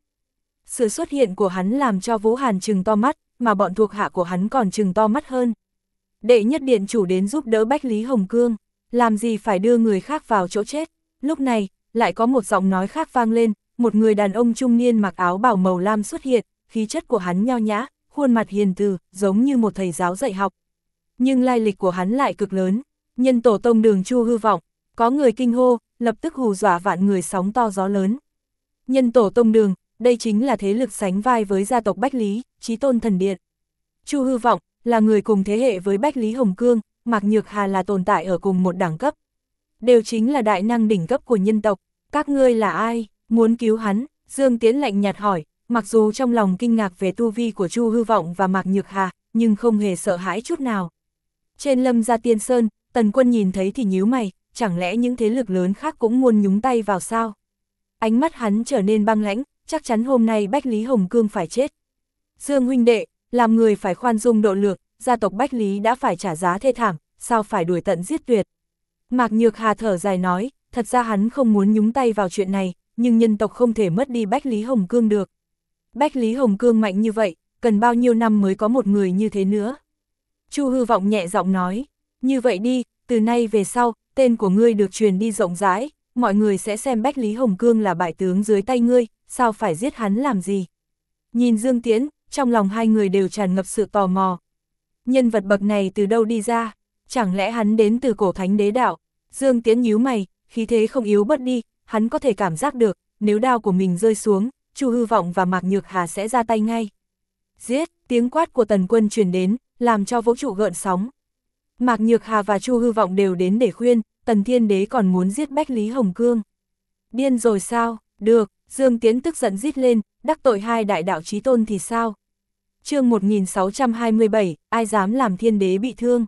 Sự xuất hiện của hắn làm cho Vũ Hàn trừng to mắt, mà bọn thuộc hạ của hắn còn trừng to mắt hơn. Đệ nhất điện chủ đến giúp đỡ Bách Lý Hồng Cương, làm gì phải đưa người khác vào chỗ chết. Lúc này, lại có một giọng nói khác vang lên, một người đàn ông trung niên mặc áo bào màu lam xuất hiện, khí chất của hắn nho nhã, khuôn mặt hiền từ, giống như một thầy giáo dạy học. Nhưng lai lịch của hắn lại cực lớn, Nhân Tổ Tông Đường Chu Hư Vọng, có người kinh hô, lập tức hù dọa vạn người sóng to gió lớn. Nhân Tổ Tông Đường, đây chính là thế lực sánh vai với gia tộc Bách Lý, Chí Tôn Thần Điện. Chu Hư Vọng, là người cùng thế hệ với Bách Lý Hồng Cương, Mạc Nhược Hà là tồn tại ở cùng một đẳng cấp. Đều chính là đại năng đỉnh cấp của nhân tộc, các ngươi là ai, muốn cứu hắn? Dương Tiễn lạnh nhạt hỏi, mặc dù trong lòng kinh ngạc về tu vi của Chu Hư Vọng và Mạc Nhược Hà, nhưng không hề sợ hãi chút nào. Trên Lâm gia Tiên Sơn, Tần Quân nhìn thấy thì nhíu mày, chẳng lẽ những thế lực lớn khác cũng muốn nhúng tay vào sao? Ánh mắt hắn trở nên băng lãnh, chắc chắn hôm nay Bách Lý Hồng Cương phải chết. Dương huynh đệ, làm người phải khoan dung độ lượng, gia tộc Bách Lý đã phải trả giá thê thảm, sao phải đuổi tận giết tuyệt. Mạc Nhược Hà thở dài nói, thật ra hắn không muốn nhúng tay vào chuyện này, nhưng nhân tộc không thể mất đi Bách Lý Hồng Cương được. Bách Lý Hồng Cương mạnh như vậy, cần bao nhiêu năm mới có một người như thế nữa. Chu Hư Vọng nhẹ giọng nói, như vậy đi, từ nay về sau, tên của ngươi được truyền đi rộng rãi, mọi người sẽ xem Bách Lý Hồng Cương là bại tướng dưới tay ngươi, sao phải giết hắn làm gì. Nhìn Dương Tiễn, trong lòng hai người đều tràn ngập sự tò mò. Nhân vật bậc này từ đâu đi ra, chẳng lẽ hắn đến từ cổ thánh đế đạo? Dương Tiễn nhíu mày, khí thế không yếu bớt đi, hắn có thể cảm giác được, nếu đao của mình rơi xuống, Chu Hư Vọng và Mạc Nhược Hà sẽ ra tay ngay. Giết, tiếng quát của Tần Quân truyền đến, làm cho vũ trụ gợn sóng. Mạc Nhược Hà và Chu Hư Vọng đều đến để khuyên, Tần Thiên Đế còn muốn giết Bách Lý Hồng Cương. Điên rồi sao? Được, Dương Tiễn tức giận rít lên, đắc tội hai đại đạo chí tôn thì sao? Chương 1627, ai dám làm Thiên Đế bị thương?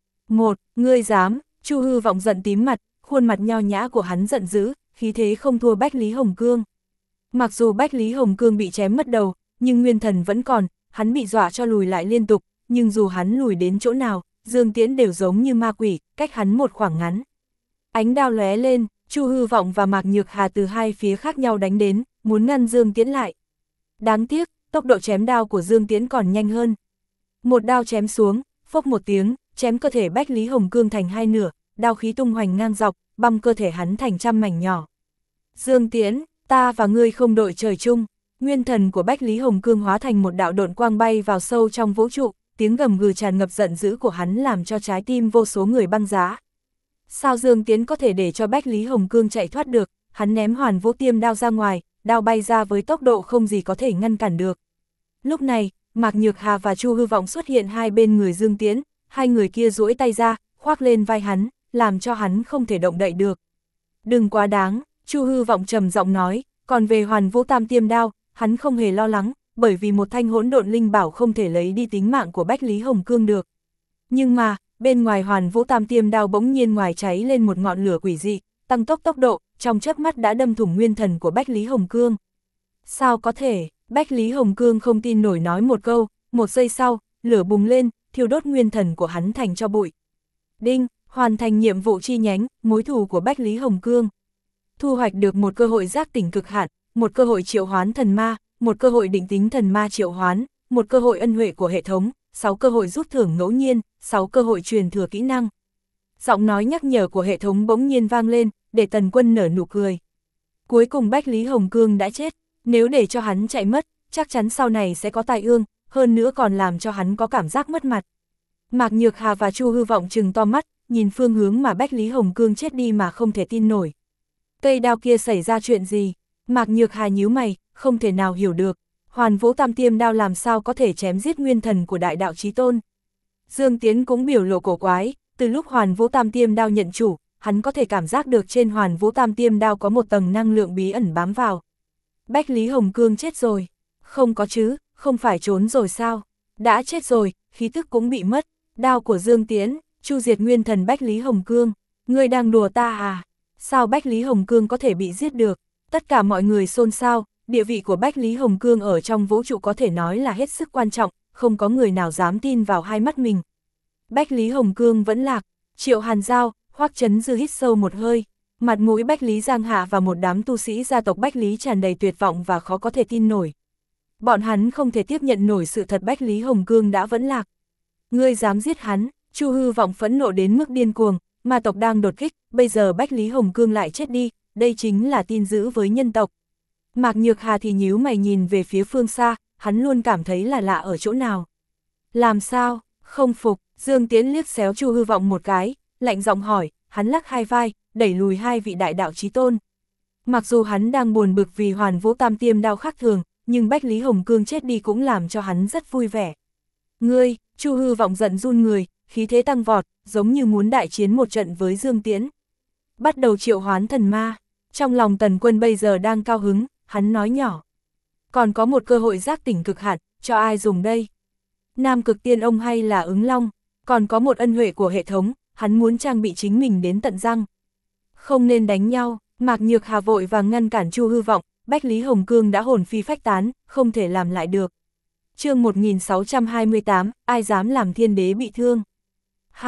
Ngươi dám? Chu Hư Vọng giận tím mặt, khuôn mặt nho nhã của hắn giận dữ, khí thế không thua Bách Lý Hồng Cương. Mặc dù Bách Lý Hồng Cương bị chém mất đầu, nhưng nguyên thần vẫn còn, hắn bị dọa cho lùi lại liên tục, nhưng dù hắn lùi đến chỗ nào, Dương Tiễn đều giống như ma quỷ, cách hắn một khoảng ngắn. Ánh đao lóe lên, Chu Hư Vọng và Mạc Nhược Hà từ hai phía khác nhau đánh đến, muốn ngăn Dương Tiễn lại. Đáng tiếc, tốc độ chém đao của Dương Tiễn còn nhanh hơn. Một đao chém xuống, phốc một tiếng, chém cơ thể Bách Lý Hồng Cương thành hai nửa, đao khí tung hoành ngang dọc, băm cơ thể hắn thành trăm mảnh nhỏ. Dương Tiễn, ta và ngươi không đội trời chung. Nguyên thần của Bách Lý Hồng Cương hóa thành một đạo độn quang bay vào sâu trong vũ trụ, tiếng gầm gừ tràn ngập giận dữ của hắn làm cho trái tim vô số người băng giá. Sao Dương Tiễn có thể để cho Bách Lý Hồng Cương chạy thoát được? Hắn ném Hoàn Vũ Tiêm đao ra ngoài, đao bay ra với tốc độ không gì có thể ngăn cản được. Lúc này, Mạc Nhược Hà và Chu Hư Vọng xuất hiện hai bên người Dương Tiễn, hai người kia duỗi tay ra, khoác lên vai hắn, làm cho hắn không thể động đậy được. Đừng quá đáng, Chu Hư Vọng trầm giọng nói, còn về Hoàn Vũ Tam Tiêm đao, hắn không hề lo lắng, bởi vì một thanh hỗn độn linh bảo không thể lấy đi tính mạng của Bách Lý Hồng Cương được. Nhưng mà, bên ngoài Hoàn Vũ Tam Tiêm đao bỗng nhiên ngoài cháy lên một ngọn lửa quỷ dị, tăng tốc độ, trong chớp mắt đã đâm thủng nguyên thần của Bách Lý Hồng Cương. Sao có thể? Bách Lý Hồng Cương không tin nổi nói một câu, một giây sau, lửa bùng lên, thiêu đốt nguyên thần của hắn thành tro bụi. Đinh, hoàn thành nhiệm vụ chi nhánh, mối thù của Bách Lý Hồng Cương. Thu hoạch được một cơ hội giác tỉnh cực hạn, một cơ hội triệu hoán thần ma, một cơ hội định tính thần ma triệu hoán, một cơ hội ân huệ của hệ thống, 6 cơ hội rút thưởng ngẫu nhiên, 6 cơ hội truyền thừa kỹ năng. Giọng nói nhắc nhở của hệ thống bỗng nhiên vang lên, để Tần Quân nở nụ cười. Cuối cùng Bách Lý Hồng Cương đã chết, nếu để cho hắn chạy mất, chắc chắn sau này sẽ có tai ương, hơn nữa còn làm cho hắn có cảm giác mất mặt. Mạc Nhược Hà và Chu Hư Vọng trừng to mắt, nhìn phương hướng mà Bách Lý Hồng Cương chết đi mà không thể tin nổi. Cây đao kia xảy ra chuyện gì? Mạc Nhược Hà nhíu mày, không thể nào hiểu được. Hoàn Vũ Tam Tiêm đao làm sao có thể chém giết nguyên thần của đại đạo chí tôn? Dương Tiễn cũng biểu lộ cổ quái, từ lúc Hoàn Vũ Tam Tiêm đao nhận chủ, hắn có thể cảm giác được trên Hoàn Vũ Tam Tiêm đao có một tầng năng lượng bí ẩn bám vào. Bách Lý Hồng Cương chết rồi. Không có chứ, không phải trốn rồi sao? Đã chết rồi, khí tức cũng bị mất. Đao của Dương Tiễn, chu diệt nguyên thần Bách Lý Hồng Cương. Ngươi đang đùa ta à? Sao Bách Lý Hồng Cương có thể bị giết được? Tất cả mọi người xôn xao, địa vị của Bách Lý Hồng Cương ở trong vũ trụ có thể nói là hết sức quan trọng, không có người nào dám tin vào hai mắt mình. Bách Lý Hồng Cương vẫn lạc, Triệu Hàn Giao, Hoắc Chấn Dư hít sâu một hơi, mặt mũi Bách Lý Giang Hạ và một đám tu sĩ gia tộc Bách Lý tràn đầy tuyệt vọng và khó có thể tin nổi. Bọn hắn không thể tiếp nhận nổi sự thật Bách Lý Hồng Cương đã vẫn lạc. Ngươi dám giết hắn? Chu Hư Vọng phẫn nộ đến mức điên cuồng, ma tộc đang đột kích, bây giờ Bách Lý Hồng Cương lại chết đi, đây chính là tin dữ với nhân tộc. Mạc Nhược Hà thì nhíu mày nhìn về phía phương xa, hắn luôn cảm thấy là lạ ở chỗ nào. Làm sao? Không phục, Dương Tiễn liếc xéo Chu Hư Vọng một cái, lạnh giọng hỏi, hắn lắc hai vai, đẩy lùi hai vị đại đạo chí tôn. Mặc dù hắn đang buồn bực vì Hoàn Vũ Tam Tiêm đao khác thường, nhưng Bách Lý Hồng Cương chết đi cũng làm cho hắn rất vui vẻ. Ngươi, Chu Hư Vọng giận run người, khí thế tăng vọt, giống như muốn đại chiến một trận với Dương Tiễn. Bắt đầu triệu hoán thần ma, trong lòng Tần Quân bây giờ đang cao hứng, hắn nói nhỏ. Còn có một cơ hội giác tỉnh cực hạn, cho ai dùng đây? Nam Cực Tiên Ông hay là Ứng Long? Còn có một ân huệ của hệ thống, hắn muốn trang bị chính mình đến tận răng. Không nên đánh nhau, Mạc Nhược Hà vội vàng ngăn cản Chu Hư Vọng, Bách Lý Hồng Cương đã hồn phi phách tán, không thể làm lại được. Chương 1628, ai dám làm thiên đế bị thương? 2.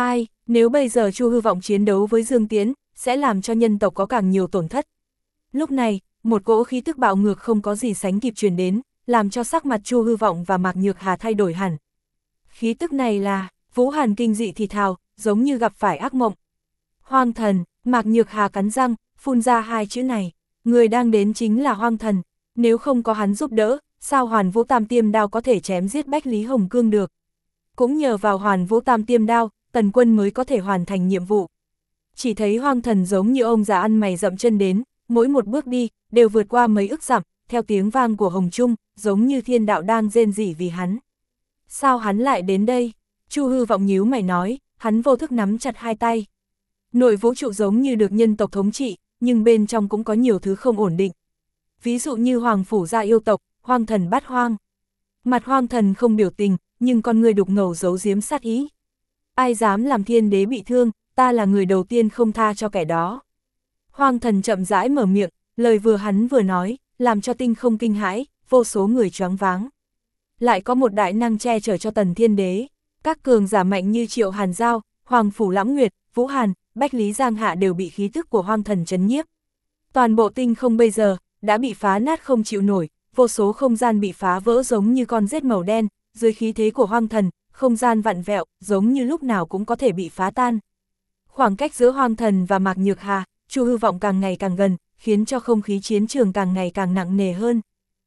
Nếu bây giờ Chu Hư Vọng chiến đấu với Dương Tiễn, sẽ làm cho nhân tộc có càng nhiều tổn thất. Lúc này, một cỗ khí tức bạo ngược không có gì sánh kịp truyền đến, làm cho sắc mặt Chu Hư Vọng và Mạc Nhược Hà thay đổi hẳn. Khí tức này là, Vũ Hàn kinh dị thì thào, giống như gặp phải ác mộng. Hoang thần, Mạc Nhược Hà cắn răng, phun ra hai chữ này. Người đang đến chính là Hoang thần, nếu không có hắn giúp đỡ, sao Hoàn Vũ Tam Tiêm Đao có thể chém giết Bách Lý Hồng Cương được. Cũng nhờ vào Hoàn Vũ Tam Tiêm Đao, Tần Quân mới có thể hoàn thành nhiệm vụ. Chỉ thấy Hoang thần giống như ông già ăn mày dậm chân đến, mỗi một bước đi, đều vượt qua mấy ức dặm, theo tiếng vang của Hồng Trung, giống như thiên đạo đang rên rỉ vì hắn. Sao hắn lại đến đây? Chu Hư Vọng nhíu mày nói, hắn vô thức nắm chặt hai tay. Nội vũ trụ giống như được nhân tộc thống trị, nhưng bên trong cũng có nhiều thứ không ổn định. Ví dụ như Hoàng Phủ gia yêu tộc, Hoang thần bắt hoang. Mặt Hoang thần không biểu tình, nhưng con người đục ngầu giấu giếm sát ý. Ai dám làm thiên đế bị thương, ta là người đầu tiên không tha cho kẻ đó. Hoang thần chậm rãi mở miệng, lời vừa hắn vừa nói, làm cho tinh không kinh hãi, vô số người choáng váng. Lại có một đại năng che chở cho Tần Thiên Đế, các cường giả mạnh như Triệu Hàn Giao, Hoàng Phủ Lãng Nguyệt, Vũ Hàn, Bách Lý Giang Hạ đều bị khí tức của Hoang thần chấn nhiếp. Toàn bộ tinh không bây giờ, đã bị phá nát không chịu nổi, vô số không gian bị phá vỡ giống như con rết màu đen, dưới khí thế của Hoang thần, không gian vặn vẹo, giống như lúc nào cũng có thể bị phá tan. Khoảng cách giữa Hoang thần và Mạc Nhược Hà, Chu Hư Vọng càng ngày càng gần, khiến cho không khí chiến trường càng ngày càng nặng nề hơn.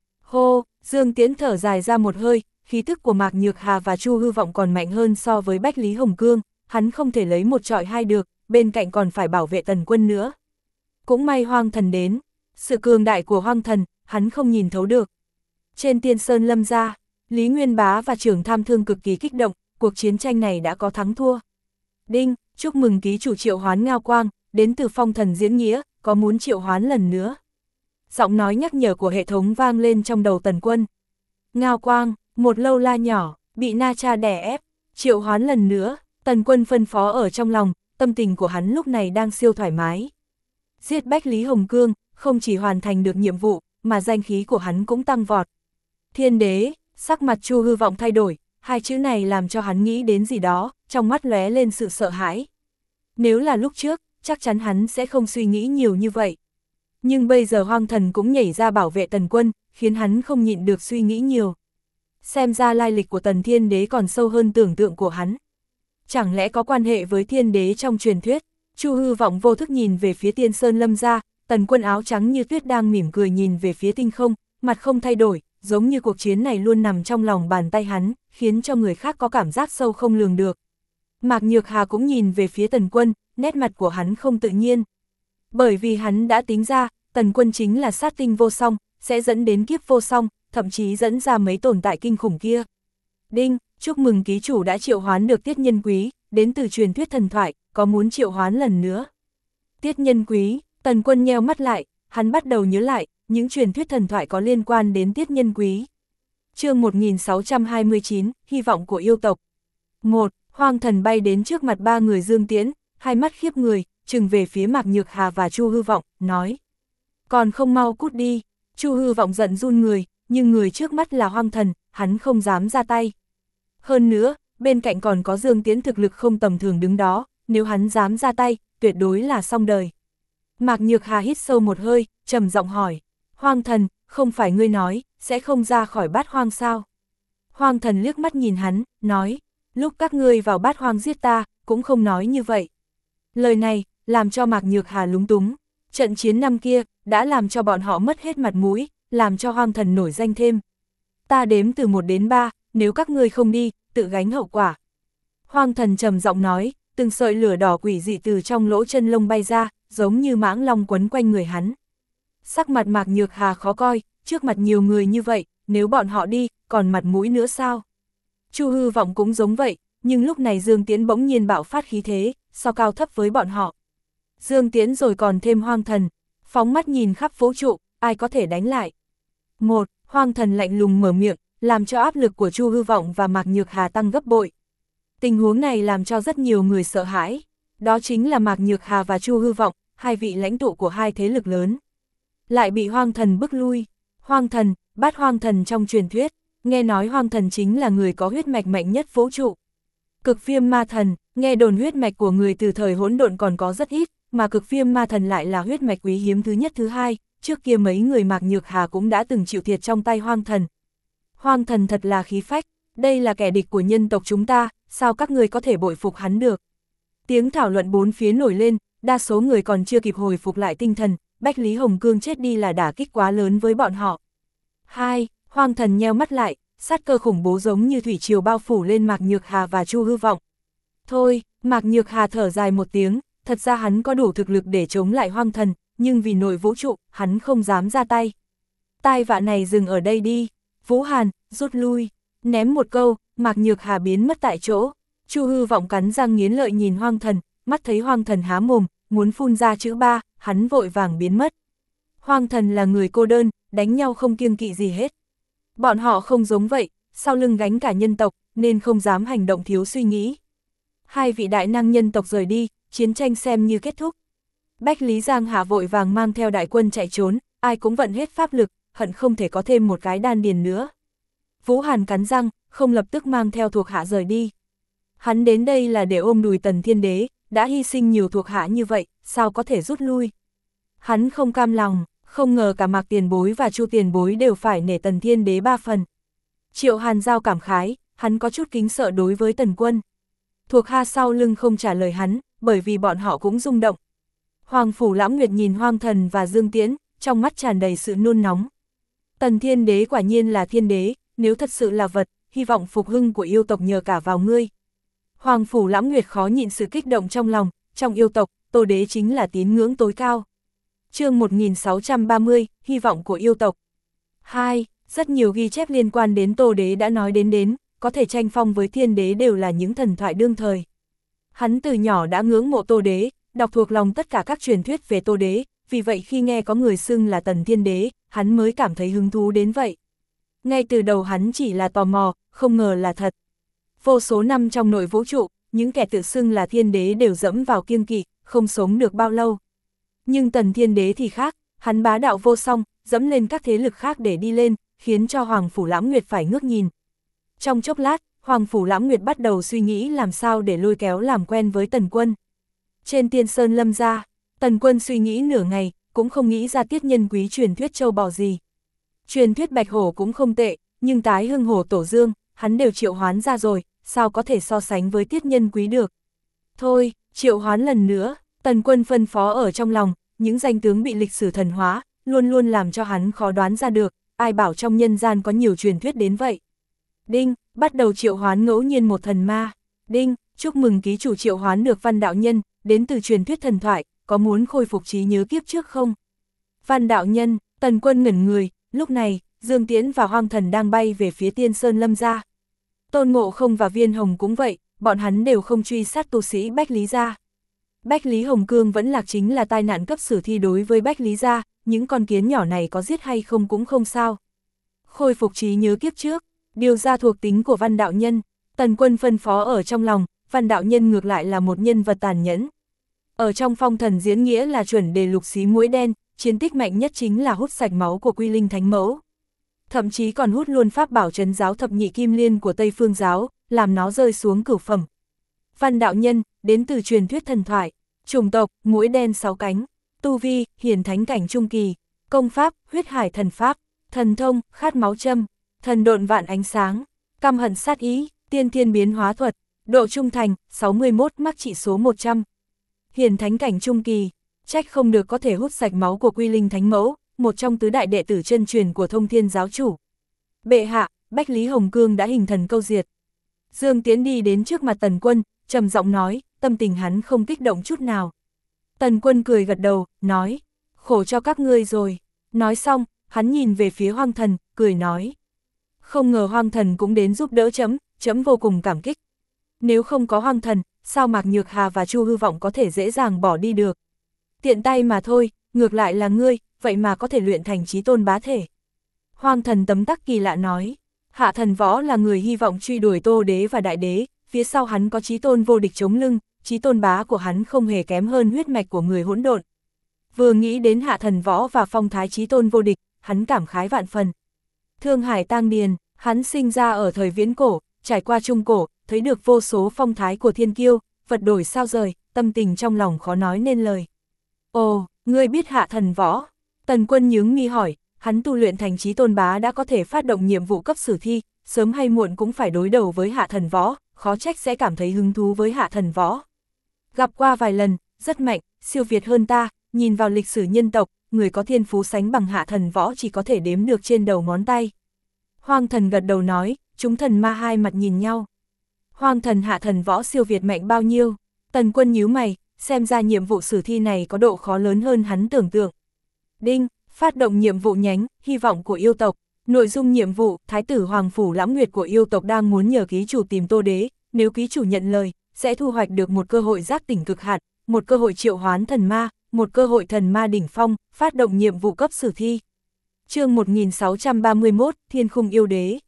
Hô, Dương Tiễn thở dài ra một hơi, khí tức của Mạc Nhược Hà và Chu Hư Vọng còn mạnh hơn so với Bách Lý Hồng Cương, hắn không thể lấy một trọi hai được, bên cạnh còn phải bảo vệ Tần Quân nữa. Cũng may Hoang thần đến, sự cường đại của Hoang thần, hắn không nhìn thấu được. Trên Tiên Sơn Lâm gia, Lý Nguyên Bá và Trưởng Tham Thương cực kỳ kích động, cuộc chiến tranh này đã có thắng thua. Đinh, chúc mừng ký chủ triệu hoán Ngao Quang, đến từ Phong Thần Diễn Nghĩa, có muốn triệu hoán lần nữa. Giọng nói nhắc nhở của hệ thống vang lên trong đầu Tần Quân. Ngao Quang, một lâu la nhỏ, bị Na Cha đè ép, triệu hoán lần nữa, Tần Quân phân phó ở trong lòng, tâm tình của hắn lúc này đang siêu thoải mái. Giết Bách Lý Hồng Cương, không chỉ hoàn thành được nhiệm vụ, mà danh khí của hắn cũng tăng vọt. Thiên đế, sắc mặt Chu Hư Vọng thay đổi, hai chữ này làm cho hắn nghĩ đến gì đó, trong mắt lóe lên sự sợ hãi. Nếu là lúc trước, chắc chắn hắn sẽ không suy nghĩ nhiều như vậy. Nhưng bây giờ Hoang thần cũng nhảy ra bảo vệ Tần Quân, khiến hắn không nhịn được suy nghĩ nhiều. Xem ra lai lịch của Tần Thiên Đế còn sâu hơn tưởng tượng của hắn. Chẳng lẽ có quan hệ với Thiên Đế trong truyền thuyết? Chu Hư Vọng vô thức nhìn về phía Tiên Sơn Lâm gia, Tần Quân áo trắng như tuyết đang mỉm cười nhìn về phía tinh không, mặt không thay đổi, giống như cuộc chiến này luôn nằm trong lòng bàn tay hắn, khiến cho người khác có cảm giác sâu không lường được. Mạc Nhược Hà cũng nhìn về phía Tần Quân, nét mặt của hắn không tự nhiên. Bởi vì hắn đã tính ra, Tần Quân chính là sát tinh vô song, sẽ dẫn đến kiếp vô song, thậm chí dẫn ra mấy tồn tại kinh khủng kia. Đinh, chúc mừng ký chủ đã triệu hoán được Tiết Nhân Quý, đến từ truyền thuyết thần thoại, có muốn triệu hoán lần nữa. Tiết Nhân Quý, Tần Quân nheo mắt lại, hắn bắt đầu nhớ lại, những truyền thuyết thần thoại có liên quan đến Tiết Nhân Quý. Chương 1629, hy vọng của yêu tộc. 1. Hoang thần bay đến trước mặt ba người Dương Tiễn, hai mắt khiếp người, trừng về phía Mạc Nhược Hà và Chu Hư Vọng, nói. Còn không mau cút đi. Chu Hư Vọng giận run người, nhưng người trước mắt là Hoang thần, hắn không dám ra tay. Hơn nữa, bên cạnh còn có Dương Tiễn thực lực không tầm thường đứng đó, nếu hắn dám ra tay, tuyệt đối là xong đời. Mạc Nhược Hà hít sâu một hơi, trầm giọng hỏi. Hoang thần, không phải ngươi nói, sẽ không ra khỏi Bát Hoang sao? Hoang thần liếc mắt nhìn hắn, nói. Lúc các ngươi vào Bát Hoang giết ta, cũng không nói như vậy. Lời này, làm cho Mạc Nhược Hà lúng túng. Trận chiến năm kia, đã làm cho bọn họ mất hết mặt mũi, làm cho Hoang thần nổi danh thêm. Ta đếm từ 1 đến 3, nếu các ngươi không đi, tự gánh hậu quả. Hoang thần trầm giọng nói, từng sợi lửa đỏ quỷ dị từ trong lỗ chân lông bay ra, giống như mãng long quấn quanh người hắn. Sắc mặt Mạc Nhược Hà khó coi, trước mặt nhiều người như vậy, nếu bọn họ đi, còn mặt mũi nữa sao? Chu Hư Vọng cũng giống vậy, nhưng lúc này Dương Tiễn bỗng nhiên bạo phát khí thế, so cao thấp với bọn họ. Dương Tiễn rồi còn thêm Hoang thần, phóng mắt nhìn khắp vũ trụ, ai có thể đánh lại? 1. Hoang thần lạnh lùng mở miệng, làm cho áp lực của Chu Hư Vọng và Mạc Nhược Hà tăng gấp bội. Tình huống này làm cho rất nhiều người sợ hãi. Đó chính là Mạc Nhược Hà và Chu Hư Vọng, hai vị lãnh tụ của hai thế lực lớn. Lại bị Hoang thần bức lui. Hoang thần, Bát Hoang thần trong truyền thuyết, nghe nói Hoang thần chính là người có huyết mạch mạnh nhất vũ trụ. Cực Viêm Ma thần, Nghe đồn huyết mạch của người từ thời hỗn độn còn có rất ít, mà cực viêm ma thần lại là huyết mạch quý hiếm thứ nhất thứ hai, trước kia mấy người Mạc Nhược Hà cũng đã từng chịu thiệt trong tay hoang thần. Hoang thần thật là khí phách, đây là kẻ địch của nhân tộc chúng ta, sao các người có thể bội phục hắn được? Tiếng thảo luận bốn phía nổi lên, đa số người còn chưa kịp hồi phục lại tinh thần, Bách Lý Hồng Cương chết đi là đả kích quá lớn với bọn họ. 2. Hoang thần nheo mắt lại, sát cơ khủng bố giống như thủy triều bao phủ lên Mạc Nhược Hà và Chu Hư Vọng. Thôi, Mạc Nhược Hà thở dài một tiếng, thật ra hắn có đủ thực lực để chống lại hoang thần, nhưng vì nội vũ trụ, hắn không dám ra tay. Tai vạ này dừng ở đây đi, Vũ Hàn, rút lui, ném một câu, Mạc Nhược Hà biến mất tại chỗ. Chu Hư Vọng cắn răng nghiến lợi nhìn hoang thần, mắt thấy hoang thần há mồm, muốn phun ra chữ ba, hắn vội vàng biến mất. Hoang thần là người cô đơn, đánh nhau không kiêng kỵ gì hết. Bọn họ không giống vậy, sau lưng gánh cả nhân tộc, nên không dám hành động thiếu suy nghĩ. Hai vị đại năng nhân tộc rời đi, chiến tranh xem như kết thúc. Bách Lý Giang Hà vội vàng mang theo đại quân chạy trốn, ai cũng vận hết pháp lực, hận không thể có thêm một cái đan điền nữa. Vũ Hàn cắn răng, không lập tức mang theo thuộc hạ rời đi. Hắn đến đây là để ôm đùi Tần Thiên Đế, đã hy sinh nhiều thuộc hạ như vậy, sao có thể rút lui. Hắn không cam lòng, không ngờ cả Mạc Tiền Bối và Chu Tiền Bối đều phải nể Tần Thiên Đế 3 phần. Triệu Hàn Giao cảm khái, hắn có chút kính sợ đối với Tần Quân. Thuộc hạ sau lưng không trả lời hắn, bởi vì bọn họ cũng rung động. Hoàng Phủ Lãm Nguyệt nhìn Hoang Thần và Dương Tiễn, trong mắt tràn đầy sự nôn nóng. Tần Thiên Đế quả nhiên là thiên đế, nếu thật sự là vật, hy vọng phục hưng của yêu tộc nhờ cả vào ngươi. Hoàng Phủ Lãm Nguyệt khó nhịn sự kích động trong lòng, trong yêu tộc, Tô Đế chính là tín ngưỡng tối cao. Chương 1630, hy vọng của yêu tộc. 2. Rất nhiều ghi chép liên quan đến Tô Đế đã nói đến, có thể tranh phong với thiên đế đều là những thần thoại đương thời. Hắn từ nhỏ đã ngưỡng mộ Tô Đế, đọc thuộc lòng tất cả các truyền thuyết về Tô Đế, vì vậy khi nghe có người xưng là Tần Thiên Đế, hắn mới cảm thấy hứng thú đến vậy. Ngay từ đầu hắn chỉ là tò mò, không ngờ là thật. Vô số năm trong nội vũ trụ, những kẻ tự xưng là thiên đế đều dẫm vào kiêng kỵ, không sống được bao lâu. Nhưng Tần Thiên Đế thì khác, hắn bá đạo vô song, dẫm lên các thế lực khác để đi lên, khiến cho Hoàng Phủ Lãm Nguyệt phải ngước nhìn. Trong chốc lát, Hoàng Phủ Lãm Nguyệt bắt đầu suy nghĩ làm sao để lôi kéo làm quen với Tần Quân. Trên Tiên Sơn Lâm gia, Tần Quân suy nghĩ nửa ngày, cũng không nghĩ ra tiết nhân quý truyền thuyết châu bò gì. Truyền thuyết Bạch Hổ cũng không tệ, nhưng Tái Hưng Hổ Tổ Dương, hắn đều triệu hoán ra rồi, sao có thể so sánh với tiết nhân quý được. Thôi, triệu hoán lần nữa, Tần Quân phân phó ở trong lòng, những danh tướng bị lịch sử thần hóa, luôn luôn làm cho hắn khó đoán ra được, ai bảo trong nhân gian có nhiều truyền thuyết đến vậy. Đinh, bắt đầu triệu hoán ngẫu nhiên một thần ma. Đinh, chúc mừng ký chủ triệu hoán được Văn Đạo Nhân, đến từ truyền thuyết thần thoại, có muốn khôi phục trí nhớ kiếp trước không? Văn Đạo Nhân, Tần Quân ngẩn người, lúc này, Dương Tiễn và Hoang Thần đang bay về phía Tiên Sơn Lâm gia. Tôn Ngộ Không và Viên Hồng cũng vậy, bọn hắn đều không truy sát tu sĩ Bách Lý gia. Bách Lý Hồng Cương vẫn lạc chính là tai nạn cấp sử thi đối với Bách Lý gia, những con kiến nhỏ này có giết hay không cũng không sao. Khôi phục trí nhớ kiếp trước, điều ra thuộc tính của Văn Đạo Nhân, Tần Quân phân phó ở trong lòng, Văn Đạo Nhân ngược lại là một nhân vật tàn nhẫn. Ở trong Phong Thần diễn nghĩa là chuẩn đề lục xí muỗi đen, chiến tích mạnh nhất chính là hút sạch máu của Quy Linh Thánh Mẫu. Thậm chí còn hút luôn pháp bảo trấn giáo thập nhị kim liên của Tây Phương giáo, làm nó rơi xuống cửu phẩm. Văn Đạo Nhân, đến từ truyền thuyết thần thoại, chủng tộc, muỗi đen 6 cánh, tu vi, hiển thánh cảnh trung kỳ, công pháp, huyết hải thần pháp, thần thông, khát máu châm, thần độn vạn ánh sáng, căm hận sát ý, tiên thiên biến hóa thuật, độ trung thành, 61 mắc trị số 100. Hiển thánh cảnh trung kỳ, trách không được có thể hút sạch máu của Quy Linh Thánh Mẫu, một trong tứ đại đệ tử chân truyền của Thông Thiên giáo chủ. Bệ hạ, Bách Lý Hồng Cương đã hình thần câu diệt. Dương Tiễn đi đến trước mặt Tần Quân, trầm giọng nói, tâm tình hắn không kích động chút nào. Tần Quân cười gật đầu, nói, khổ cho các ngươi rồi. Nói xong, hắn nhìn về phía Hoang Thần, cười nói. Không ngờ Hoang Thần cũng đến giúp đỡ chấm vô cùng cảm kích. Nếu không có Hoang Thần, sao Mạc Nhược Hà và Chu Hư Vọng có thể dễ dàng bỏ đi được. Tiện tay mà thôi, ngược lại là ngươi, vậy mà có thể luyện thành chí tôn bá thể. Hoang Thần tấm tắc kỳ lạ nói, Hạ Thần Võ là người hy vọng truy đuổi Tô Đế và Đại Đế, phía sau hắn có chí tôn vô địch chống lưng, chí tôn bá của hắn không hề kém hơn huyết mạch của người hỗn độn. Vừa nghĩ đến Hạ Thần Võ và phong thái chí tôn vô địch, hắn cảm khái vạn phần. Thương Hải Tang Điền, hắn sinh ra ở thời viễn cổ, trải qua trung cổ, thấy được vô số phong thái của thiên kiêu, vật đổi sao rời, tâm tình trong lòng khó nói nên lời. Ồ, ngươi biết Hạ Thần Võ? Tần Quân nhướng mi hỏi, hắn tu luyện thành chí tôn bá đã có thể phát động nhiệm vụ cấp sử thi, sớm hay muộn cũng phải đối đầu với Hạ Thần Võ, khó trách sẽ cảm thấy hứng thú với Hạ Thần Võ. Gặp qua vài lần, rất mạnh, siêu việt hơn ta, nhìn vào lịch sử nhân tộc, người có thiên phú sánh bằng Hạ Thần Võ chỉ có thể đếm được trên đầu ngón tay. Hoang Thần gật đầu nói, chúng thần ma hai mặt nhìn nhau. Hoang Thần Hạ Thần Võ siêu việt mạnh bao nhiêu? Tần Quân nhíu mày, xem ra nhiệm vụ sử thi này có độ khó lớn hơn hắn tưởng tượng. Đinh, phát động nhiệm vụ nhánh, hy vọng của yêu tộc. Nội dung nhiệm vụ, Thái tử Hoàng Phủ Lãm Nguyệt của yêu tộc đang muốn nhờ ký chủ tìm Tô Đế, nếu ký chủ nhận lời, sẽ thu hoạch được một cơ hội giác tỉnh cực hạn, một cơ hội triệu hoán thần ma, một cơ hội thần ma đỉnh phong, phát động nhiệm vụ cấp sử thi. Chương 1631, Thiên Khung Yêu Đế.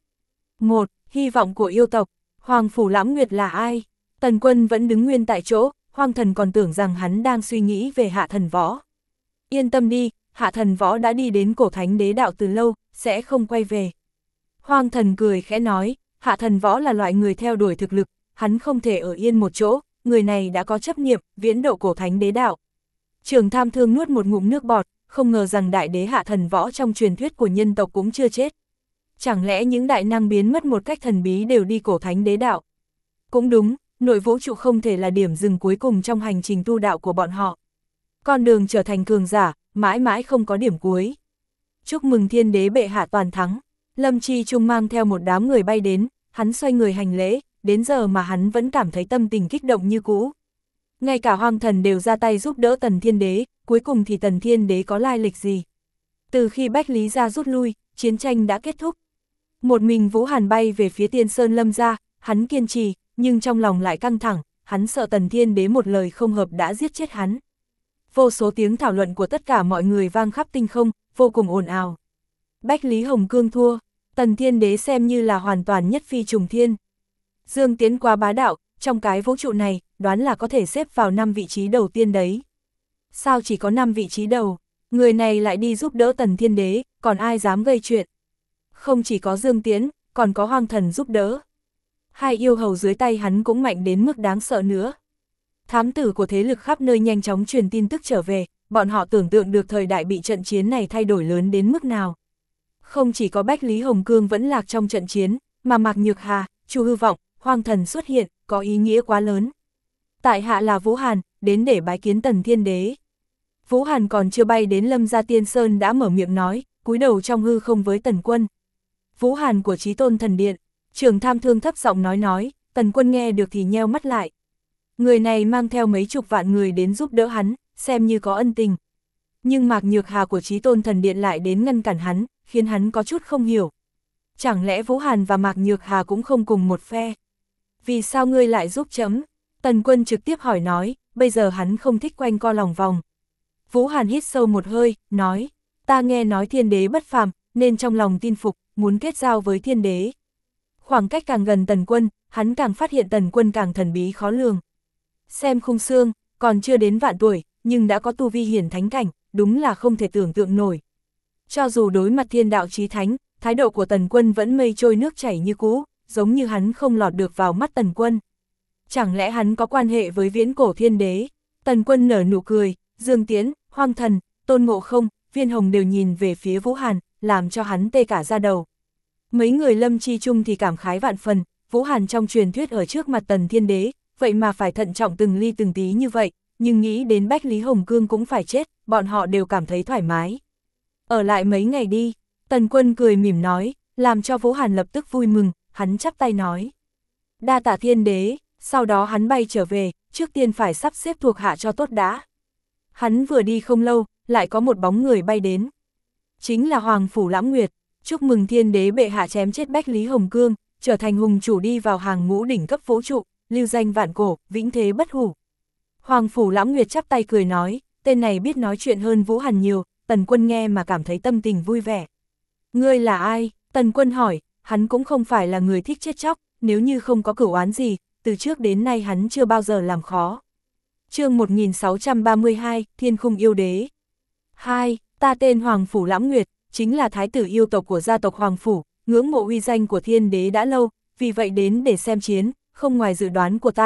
1. Hy vọng của yêu tộc. Hoàng Phủ Lãm Nguyệt là ai? Tần Quân vẫn đứng nguyên tại chỗ, Hoang Thần còn tưởng rằng hắn đang suy nghĩ về Hạ Thần Võ. Yên tâm đi, Hạ Thần Võ đã đi đến cổ thánh đế đạo từ lâu, sẽ không quay về. Hoang Thần cười khẽ nói, Hạ Thần Võ là loại người theo đuổi thực lực, hắn không thể ở yên một chỗ, người này đã có chấp niệm, viễn độ cổ thánh đế đạo. Trường Tham Thương nuốt một ngụm nước bọt, không ngờ rằng đại đế Hạ Thần Võ trong truyền thuyết của nhân tộc cũng chưa chết. Chẳng lẽ những đại năng biến mất một cách thần bí đều đi cổ thánh đế đạo? Cũng đúng, nội vũ trụ không thể là điểm dừng cuối cùng trong hành trình tu đạo của bọn họ. Con đường trở thành cường giả, mãi mãi không có điểm cuối. Chúc mừng thiên đế bệ hạ toàn thắng. Lâm Chi Trung mang theo một đám người bay đến, hắn xoay người hành lễ, đến giờ mà hắn vẫn cảm thấy tâm tình kích động như cũ. Ngay cả Hoang Thần đều ra tay giúp đỡ Tần Thiên Đế, cuối cùng thì Tần Thiên Đế có lai lịch gì? Từ khi Bách Lý gia rút lui, chiến tranh đã kết thúc. Một mình Vũ Hàn bay về phía Tiên Sơn Lâm gia, hắn kiên trì, nhưng trong lòng lại căng thẳng, hắn sợ Tần Thiên Đế một lời không hợp đã giết chết hắn. Vô số tiếng thảo luận của tất cả mọi người vang khắp tinh không, vô cùng ồn ào. Bách Lý Hồng Cương thua, Tần Thiên Đế xem như là hoàn toàn nhất phi trùng thiên. Dương Tiến quá bá đạo, trong cái vũ trụ này, đoán là có thể xếp vào 5 vị trí đầu tiên đấy. Sao chỉ có 5 vị trí đầu, người này lại đi giúp đỡ Tần Thiên Đế, còn ai dám gây chuyện? Không chỉ có Dương Tiến, còn có Hoang Thần giúp đỡ. Hai yêu hầu dưới tay hắn cũng mạnh đến mức đáng sợ nữa. Thám tử của thế lực khắp nơi nhanh chóng truyền tin tức trở về, bọn họ tưởng tượng được thời đại bị trận chiến này thay đổi lớn đến mức nào. Không chỉ có Bách Lý Hồng Cương vẫn lạc trong trận chiến, mà Mạc Nhược Hà, Chu Hư Vọng, Hoang Thần xuất hiện, có ý nghĩa quá lớn. Tại hạ là Vũ Hàn, đến để bái kiến Tần Thiên Đế. Vũ Hàn còn chưa bay đến Lâm gia Tiên Sơn đã mở miệng nói, cúi đầu trong hư không với Tần Quân. Vũ Hàn của Chí Tôn Thần Điện, Trường Tham Thương thấp giọng nói, Tần Quân nghe được thì nheo mắt lại. Người này mang theo mấy chục vạn người đến giúp đỡ hắn, xem như có ân tình. Nhưng Mạc Nhược Hà của Chí Tôn Thần Điện lại đến ngăn cản hắn, khiến hắn có chút không hiểu. Chẳng lẽ Vũ Hàn và Mạc Nhược Hà cũng không cùng một phe? Vì sao ngươi lại giúp chấm? Tần Quân trực tiếp hỏi nói, bây giờ hắn không thích quanh co lòng vòng. Vũ Hàn hít sâu một hơi, nói, ta nghe nói Thiên Đế bất phàm, nên trong lòng tin phục, muốn kết giao với Thiên Đế. Khoảng cách càng gần Tần Quân, hắn càng phát hiện Tần Quân càng thần bí khó lường. Xem khung xương, còn chưa đến vạn tuổi, nhưng đã có tu vi hiển thánh cảnh, đúng là không thể tưởng tượng nổi. Cho dù đối mặt thiên đạo chí thánh, thái độ của Tần Quân vẫn mây trôi nước chảy như cũ, giống như hắn không lọt được vào mắt Tần Quân. Chẳng lẽ hắn có quan hệ với viễn cổ Thiên Đế? Tần Quân nở nụ cười, Dương Tiến, Hoang Thần, Tôn Ngộ Không, Viên Hồng đều nhìn về phía Vũ Hàn, làm cho hắn tê cả da đầu. Mấy người Lâm Chi Trung thì cảm khái vạn phần, Vũ Hàn trong truyền thuyết ở trước mặt Tần Thiên Đế, vậy mà phải thận trọng từng ly từng tí như vậy, nhưng nghĩ đến Bách Lý Hồng Cương cũng phải chết, bọn họ đều cảm thấy thoải mái. Ở lại mấy ngày đi, Tần Quân cười mỉm nói, làm cho Vũ Hàn lập tức vui mừng, hắn chắp tay nói. Đa tạ Thiên Đế, sau đó hắn bay trở về, trước tiên phải sắp xếp thuộc hạ cho tốt đã. Hắn vừa đi không lâu, lại có một bóng người bay đến. Chính là Hoàng Phủ Lãm Nguyệt, chúc mừng Thiên Đế bệ hạ chém chết Bách Lý Hồng Cương, trở thành hùng chủ đi vào hàng ngũ đỉnh cấp vũ trụ, lưu danh vạn cổ, vĩnh thế bất hủ. Hoàng Phủ Lãm Nguyệt chắp tay cười nói, tên này biết nói chuyện hơn Vũ Hàn nhiều, Tần Quân nghe mà cảm thấy tâm tình vui vẻ. Ngươi là ai? Tần Quân hỏi, hắn cũng không phải là người thích chết chóc, nếu như không có cửu oán gì, từ trước đến nay hắn chưa bao giờ làm khó. Chương 1632, Thiên Khung Yêu Đế. 2. Ta tên Hoàng Phủ Lãm Nguyệt, chính là thái tử yêu tộc của gia tộc Hoàng Phủ, ngưỡng mộ uy danh của Thiên Đế đã lâu, vì vậy đến để xem chiến, không ngoài dự đoán của ta,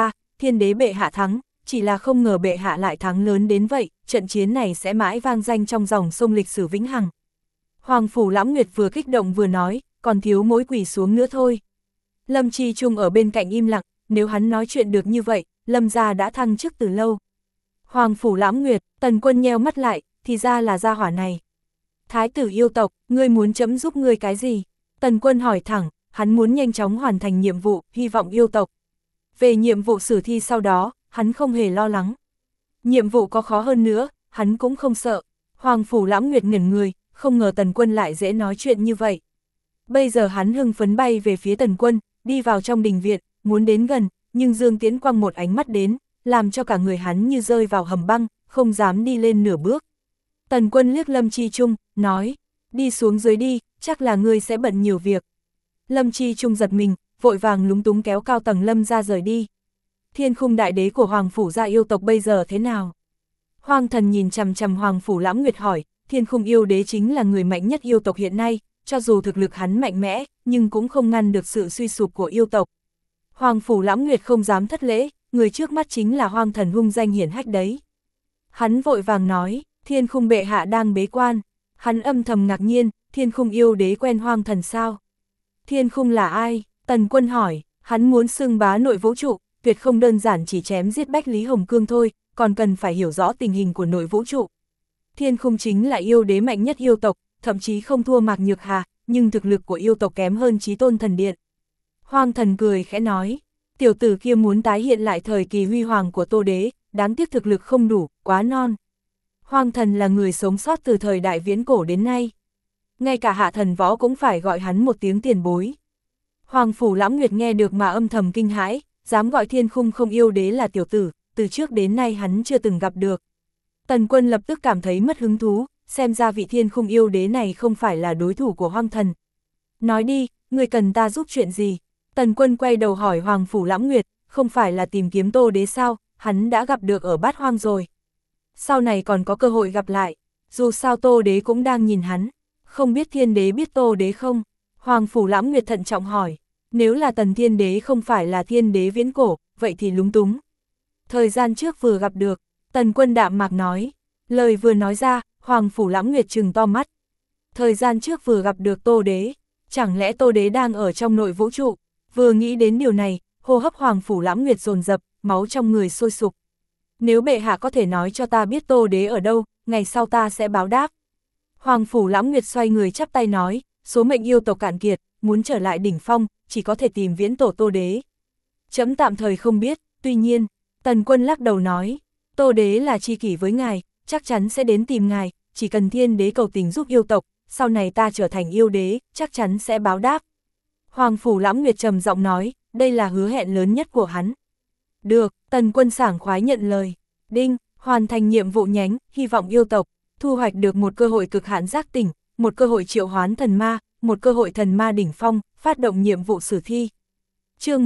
thiên đế bệ hạ thắng, chỉ là không ngờ bệ hạ lại thắng lớn đến vậy, trận chiến này sẽ mãi vang danh trong dòng sông lịch sử vĩnh hằng. Hoàng Phủ Lãm Nguyệt vừa kích động vừa nói, còn thiếu mỗi quỳ xuống nữa thôi. Lâm Chi Trung ở bên cạnh im lặng, nếu hắn nói chuyện được như vậy, Lâm gia đã thăng chức từ lâu. Hoàng Phủ Lãm Nguyệt, Tần Quân nheo mắt lại, thì ra là gia hỏa này. Thái tử yêu tộc, ngươi muốn chấm giúp ngươi cái gì? Tần Quân hỏi thẳng, hắn muốn nhanh chóng hoàn thành nhiệm vụ, hy vọng yêu tộc. Về nhiệm vụ sử thi sau đó, hắn không hề lo lắng. Nhiệm vụ có khó hơn nữa, hắn cũng không sợ. Hoàng Phủ Lãm Nguyệt ngẩn người, không ngờ Tần Quân lại dễ nói chuyện như vậy. Bây giờ hắn hưng phấn bay về phía Tần Quân, đi vào trong đình viện, muốn đến gần, nhưng Dương Tiễn quăng một ánh mắt đến, làm cho cả người hắn như rơi vào hầm băng, không dám đi lên nửa bước. Tần Quân liếc Lâm Chi Trung, nói, đi xuống dưới đi, chắc là ngươi sẽ bận nhiều việc. Lâm Chi Trung giật mình, vội vàng lúng túng kéo cao tầng Lâm ra rời đi. Thiên Khung đại đế của Hoàng Phủ gia yêu tộc bây giờ thế nào? Hoàng Thần nhìn chằm chằm Hoàng Phủ Lãm Nguyệt hỏi, Thiên Khung yêu đế chính là người mạnh nhất yêu tộc hiện nay, cho dù thực lực hắn mạnh mẽ, nhưng cũng không ngăn được sự suy sụp của yêu tộc. Hoàng Phủ Lãm Nguyệt không dám thất lễ, người trước mắt chính là Hoàng Thần hung danh hiển hách đấy. Hắn vội vàng nói, Thiên Khung bệ hạ đang bế quan. Hắn âm thầm ngạc nhiên, Thiên Khung yêu đế quen Hoàng Thần sao? Thiên Khung là ai? Tần Quân hỏi, hắn muốn xưng bá nội vũ trụ, tuyệt không đơn giản chỉ chém giết Bách Lý Hồng Cương thôi, còn cần phải hiểu rõ tình hình của nội vũ trụ. Thiên Khung chính là yêu đế mạnh nhất yêu tộc, thậm chí không thua Mạc Nhược Hà, nhưng thực lực của yêu tộc kém hơn Chí Tôn Thần Điện. Hoàng Thần cười khẽ nói, tiểu tử kia muốn tái hiện lại thời kỳ huy hoàng của Tô Đế, đáng tiếc thực lực không đủ, quá non. Hoàng Thần là người sống sót từ thời đại viễn cổ đến nay. Ngay cả Hạ Thần Võ cũng phải gọi hắn một tiếng tiền bối. Hoàng Phủ Lãm Nguyệt nghe được mà âm thầm kinh hãi, dám gọi Thiên Khung không yêu đế là tiểu tử, từ trước đến nay hắn chưa từng gặp được. Tần Quân lập tức cảm thấy mất hứng thú, xem ra vị Thiên Khung yêu đế này không phải là đối thủ của Hoàng Thần. Nói đi, người cần ta giúp chuyện gì? Tần Quân quay đầu hỏi Hoàng Phủ Lãm Nguyệt, không phải là tìm kiếm Tô Đế sao, hắn đã gặp được ở Bát Hoang rồi. Sau này còn có cơ hội gặp lại, dù sao Tô Đế cũng đang nhìn hắn, không biết Thiên Đế biết Tô Đế không? Hoàng Phủ Lãm Nguyệt thận trọng hỏi, nếu là Tần Thiên Đế không phải là Thiên Đế viễn cổ, vậy thì lúng túng. Thời gian trước vừa gặp được, Tần Quân đạm mạc nói, lời vừa nói ra, Hoàng Phủ Lãm Nguyệt trừng to mắt. Thời gian trước vừa gặp được Tô Đế, chẳng lẽ Tô Đế đang ở trong nội vũ trụ? Vừa nghĩ đến điều này, hô hấp Hoàng Phủ Lãm Nguyệt dồn dập, máu trong người sôi sục. Nếu bệ hạ có thể nói cho ta biết Tô Đế ở đâu, ngày sau ta sẽ báo đáp. Hoàng Phủ Lãm Nguyệt xoay người chắp tay nói, số mệnh yêu tộc cạn kiệt, muốn trở lại đỉnh phong, chỉ có thể tìm viễn tổ Tô Đế. Chấm tạm thời không biết, tuy nhiên, Tần Quân lắc đầu nói, Tô Đế là tri kỷ với ngài, chắc chắn sẽ đến tìm ngài, chỉ cần Thiên Đế cầu tình giúp yêu tộc, sau này ta trở thành yêu đế, chắc chắn sẽ báo đáp. Hoàng Phủ Lãm Nguyệt trầm giọng nói, đây là hứa hẹn lớn nhất của hắn. Được, Tần Quân sảng khoái nhận lời. Đinh, hoàn thành nhiệm vụ nhánh, hy vọng yêu tộc, thu hoạch được một cơ hội cực hạn giác tỉnh, một cơ hội triệu hoán thần ma, một cơ hội thần ma đỉnh phong, phát động nhiệm vụ sử thi. Chương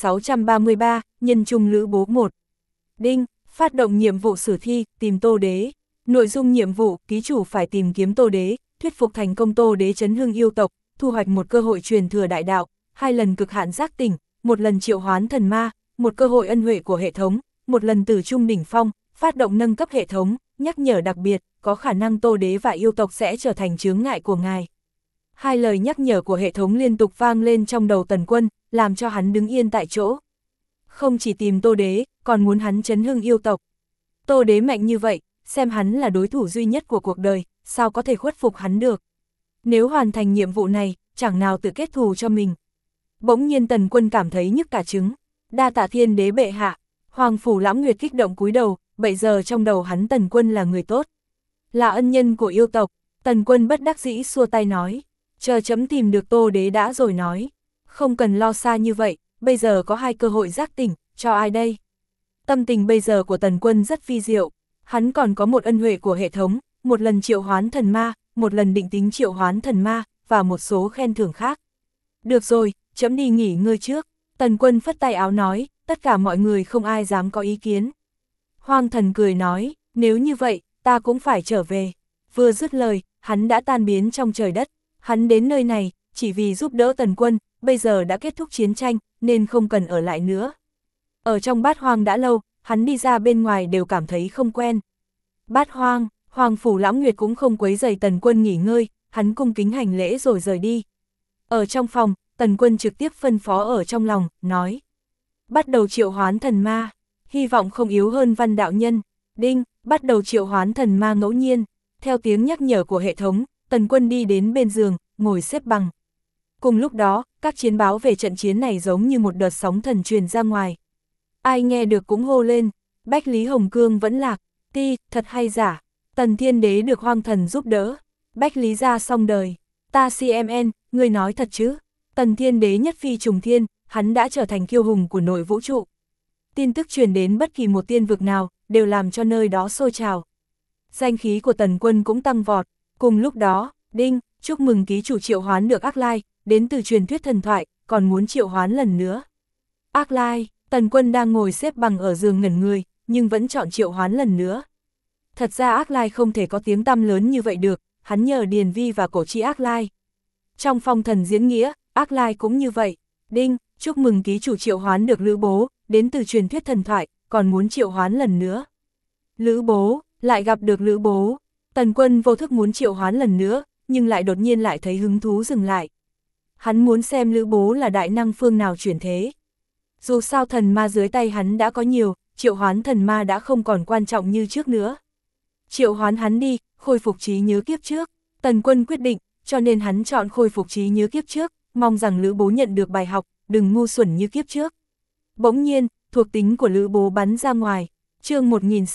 1633, Nhân Trung Lữ Bố 1. Đinh, phát động nhiệm vụ sử thi, tìm Tô Đế. Nội dung nhiệm vụ, ký chủ phải tìm kiếm Tô Đế, thuyết phục thành công Tô Đế chấn hưng yêu tộc, thu hoạch một cơ hội truyền thừa đại đạo, 2 lần cực hạn giác tỉnh, 1 lần triệu hoán thần ma, một cơ hội ân huệ của hệ thống, 1 lần tử trung đỉnh phong, phát động nâng cấp hệ thống, nhắc nhở đặc biệt, có khả năng Tô Đế và yêu tộc sẽ trở thành chướng ngại của ngài. 2 lời nhắc nhở của hệ thống liên tục vang lên trong đầu Tần Quân, làm cho hắn đứng yên tại chỗ. Không chỉ tìm Tô Đế, còn muốn hắn chấn hưng yêu tộc. Tô Đế mạnh như vậy, xem hắn là đối thủ duy nhất của cuộc đời, sao có thể khuất phục hắn được. Nếu hoàn thành nhiệm vụ này, chẳng nào tự kết thù cho mình. Bỗng nhiên Tần Quân cảm thấy nhức cả trứng. Đa tạ Thiên Đế bệ hạ. Hoàng Phủ Lãm Nguyệt kích động cúi đầu, bây giờ trong đầu hắn Tần Quân là người tốt, là ân nhân của yêu tộc. Tần Quân bất đắc dĩ xua tay nói, chờ chấm tìm được Tô Đế đã rồi nói. Không cần lo xa như vậy, bây giờ có 2 cơ hội giác tỉnh, cho ai đây? Tâm tình bây giờ của Tần Quân rất vi diệu, hắn còn có một ân huệ của hệ thống, 1 lần triệu hoán thần ma, 1 lần định tính triệu hoán thần ma, và một số khen thưởng khác. Được rồi, chấm đi nghỉ ngơi trước. Tần Quân phất tay áo nói, tất cả mọi người không ai dám có ý kiến. Hoàng Thần cười nói, nếu như vậy, ta cũng phải trở về. Vừa dứt lời, hắn đã tan biến trong trời đất. Hắn đến nơi này, chỉ vì giúp đỡ Tần Quân, bây giờ đã kết thúc chiến tranh, nên không cần ở lại nữa. Ở trong Bát Hoang đã lâu, hắn đi ra bên ngoài đều cảm thấy không quen. Bát Hoang, Hoàng phủ Lãm Nguyệt cũng không quấy rầy Tần Quân nghỉ ngơi, hắn cung kính hành lễ rồi rời đi. Ở trong phòng, Tần Quân trực tiếp phân phó ở trong lòng, nói. Bắt đầu triệu hoán thần ma, hy vọng không yếu hơn Văn đạo nhân. Đinh, bắt đầu triệu hoán thần ma ngẫu nhiên. Theo tiếng nhắc nhở của hệ thống, Tần Quân đi đến bên giường, ngồi xếp bằng. Cùng lúc đó, các chiến báo về trận chiến này giống như một đợt sóng thần truyền ra ngoài. Ai nghe được cũng hô lên, Bách Lý Hồng Cương vẫn lạc, ti, thật hay giả, Tần Thiên Đế được Hoang Thần giúp đỡ, Bách Lý gia xong đời, ta CMN, người nói thật chứ, Tần Thiên Đế nhất phi trùng thiên, hắn đã trở thành kiêu hùng của nội vũ trụ. Tin tức truyền đến bất kỳ một tiên vực nào, đều làm cho nơi đó sôi trào. Danh khí của Tần Quân cũng tăng vọt, cùng lúc đó, đinh, chúc mừng ký chủ triệu hoán được Ác Lai, đến từ truyền thuyết thần thoại, còn muốn triệu hoán lần nữa. Ác Lai, Tần Quân đang ngồi xếp bằng ở giường ngẩn người, nhưng vẫn chọn triệu hoán lần nữa. Thật ra Ác Lai không thể có tiếng tăm lớn như vậy được, hắn nhờ Điền Vi và cổ chi Ác Lai. Trong phong thần diễn nghĩa, Ác Lai cũng như vậy. Đinh, chúc mừng ký chủ triệu hoán được Lữ Bố, đến từ truyền thuyết thần thoại, còn muốn triệu hoán lần nữa. Lữ Bố, lại gặp được Lữ Bố. Tần Quân vô thức muốn triệu hoán lần nữa, nhưng lại đột nhiên lại thấy hứng thú dừng lại. Hắn muốn xem Lữ Bố là đại năng phương nào chuyển thế. Dù sao thần ma dưới tay hắn đã có nhiều, triệu hoán thần ma đã không còn quan trọng như trước nữa. Triệu hoán hắn đi, khôi phục trí nhớ kiếp trước. Tần Quân quyết định, cho nên hắn chọn khôi phục trí nhớ kiếp trước, mong rằng Lữ Bố nhận được bài học, đừng ngu xuẩn như kiếp trước. Bỗng nhiên, thuộc tính của Lữ Bố bắn ra ngoài. Chương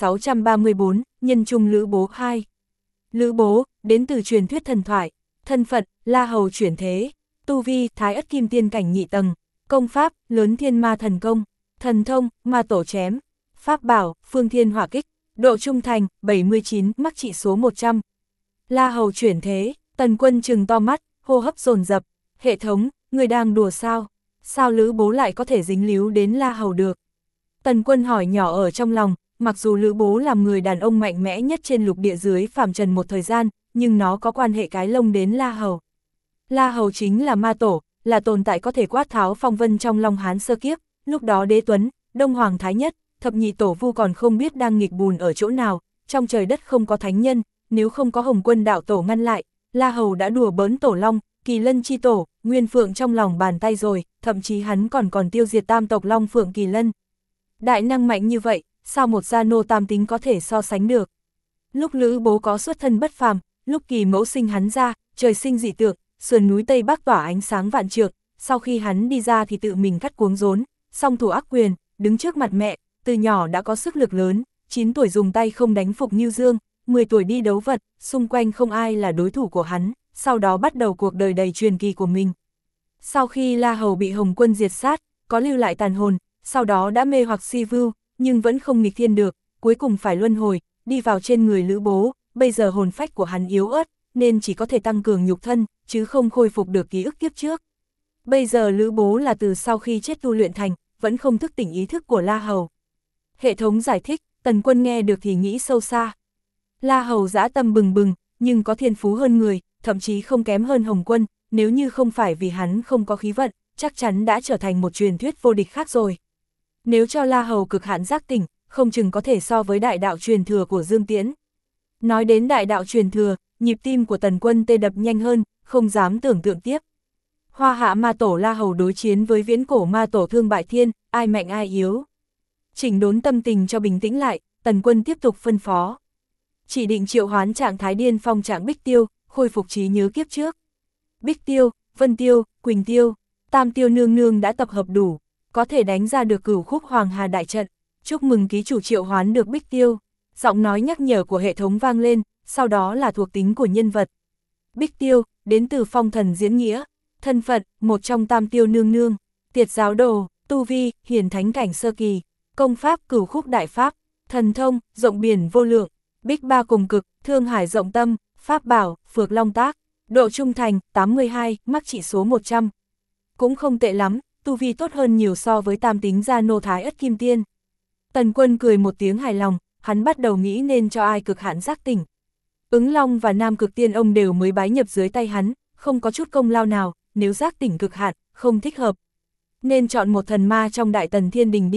1634, nhân trung Lữ Bố 2. Lữ Bố, đến từ truyền thuyết thần thoại, thân phận, La Hầu chuyển thế, tu vi, Thái Ất Kim Tiên cảnh nhị tầng, công pháp, Lớn Thiên Ma Thần Công, thần thông, Ma Tổ Chém, pháp bảo, Phương Thiên Hỏa Kích, độ trung thành, 79, mắc trị số 100. La Hầu chuyển thế, Tần Quân trừng to mắt, hô hấp dồn dập, hệ thống, người đang đùa sao? Sao Lữ Bố lại có thể dính líu đến La Hầu được? Tần Quân hỏi nhỏ ở trong lòng, mặc dù Lữ Bố làm người đàn ông mạnh mẽ nhất trên lục địa dưới phàm trần một thời gian, nhưng nó có quan hệ cái lông đến La Hầu. La Hầu chính là ma tổ, là tồn tại có thể quát tháo phong vân trong Long Hán sơ kiếp, lúc đó Đế Tuấn, Đông Hoàng Thái Nhất, thập nhị tổ vu còn không biết đang nghịch bùn ở chỗ nào, trong trời đất không có thánh nhân, nếu không có Hồng Quân đạo tổ ngăn lại, La Hầu đã đùa bỡn tổ Long, Kỳ Lân chi tổ, Nguyên Phượng trong lòng bàn tay rồi, thậm chí hắn còn tiêu diệt tam tộc Long Phượng Kỳ Lân. Đại năng mạnh như vậy, sao một gia nô tam tính có thể so sánh được? Lúc Lữ Bố có xuất thân bất phàm, lúc Kỳ Mẫu sinh hắn ra, trời sinh dị tượng, sườn núi Tây Bắc tỏa ánh sáng vạn trượng, sau khi hắn đi ra thì tự mình cắt cuống rốn, song thủ ác quyền, đứng trước mặt mẹ, từ nhỏ đã có sức lực lớn, 9 tuổi dùng tay không đánh phục Ngưu Dương, 10 tuổi đi đấu vật, xung quanh không ai là đối thủ của hắn, sau đó bắt đầu cuộc đời đầy truyền kỳ của mình. Sau khi La Hầu bị Hồng Quân diệt sát, có lưu lại tàn hồn, sau đó đã mê hoặc si vưu, nhưng vẫn không nghịch thiên được, cuối cùng phải luân hồi, đi vào trên người Lữ Bố, bây giờ hồn phách của hắn yếu ớt, nên chỉ có thể tăng cường nhục thân, chứ không khôi phục được ký ức kiếp trước. Bây giờ Lữ Bố là từ sau khi chết tu luyện thành, vẫn không thức tỉnh ý thức của La Hầu. Hệ thống giải thích, Tần Quân nghe được thì nghĩ sâu xa. La Hầu dã tâm bừng bừng, nhưng có thiên phú hơn người, thậm chí không kém hơn Hồng Quân, nếu như không phải vì hắn không có khí vận, chắc chắn đã trở thành một truyền thuyết vô địch khác rồi. Nếu cho La Hầu cực hạn giác tỉnh, không chừng có thể so với đại đạo truyền thừa của Dương Tiễn. Nói đến đại đạo truyền thừa, nhịp tim của Tần Quân tê đập nhanh hơn, không dám tưởng tượng tiếp. Hoa hạ ma tổ La Hầu đối chiến với viễn cổ ma tổ Thương Bại Thiên, ai mạnh ai yếu. Chỉnh đốn tâm tình cho bình tĩnh lại, Tần Quân tiếp tục phân phó. Chỉ định triệu hoán trạng thái điên phong trạng Bích Tiêu, khôi phục trí nhớ kiếp trước. Bích Tiêu, Vân Tiêu, Quỳnh Tiêu, Tam Tiêu nương nương đã tập hợp đủ, có thể đánh ra được Cửu Khúc Hoàng Hà đại trận. Chúc mừng ký chủ triệu hoán được Bích Tiêu. Giọng nói nhắc nhở của hệ thống vang lên, sau đó là thuộc tính của nhân vật. Bích Tiêu, đến từ phong thần diễn nghĩa, thân phận, một trong Tam Tiêu nương nương, Tiệt giáo đồ, tu vi, hiển thánh cảnh sơ kỳ, công pháp, Cửu Khúc đại pháp, thần thông, rộng biển vô lượng, Bích Ba cùng cực, thương hải rộng tâm, pháp bảo, Phược Long tác, độ trung thành, 82, mắc trị số 100. Cũng không tệ lắm, tu vi tốt hơn nhiều so với tam tính gia nô Thái Ất Kim Tiên. Tần Quân cười một tiếng hài lòng, hắn bắt đầu nghĩ nên cho ai cực hạn giác tỉnh. Ứng Long và Nam Cực Tiên ông đều mới bái nhập dưới tay hắn, không có chút công lao nào, nếu giác tỉnh cực hạn, không thích hợp. Nên chọn một thần ma trong Đại Tần Thiên Đình đi.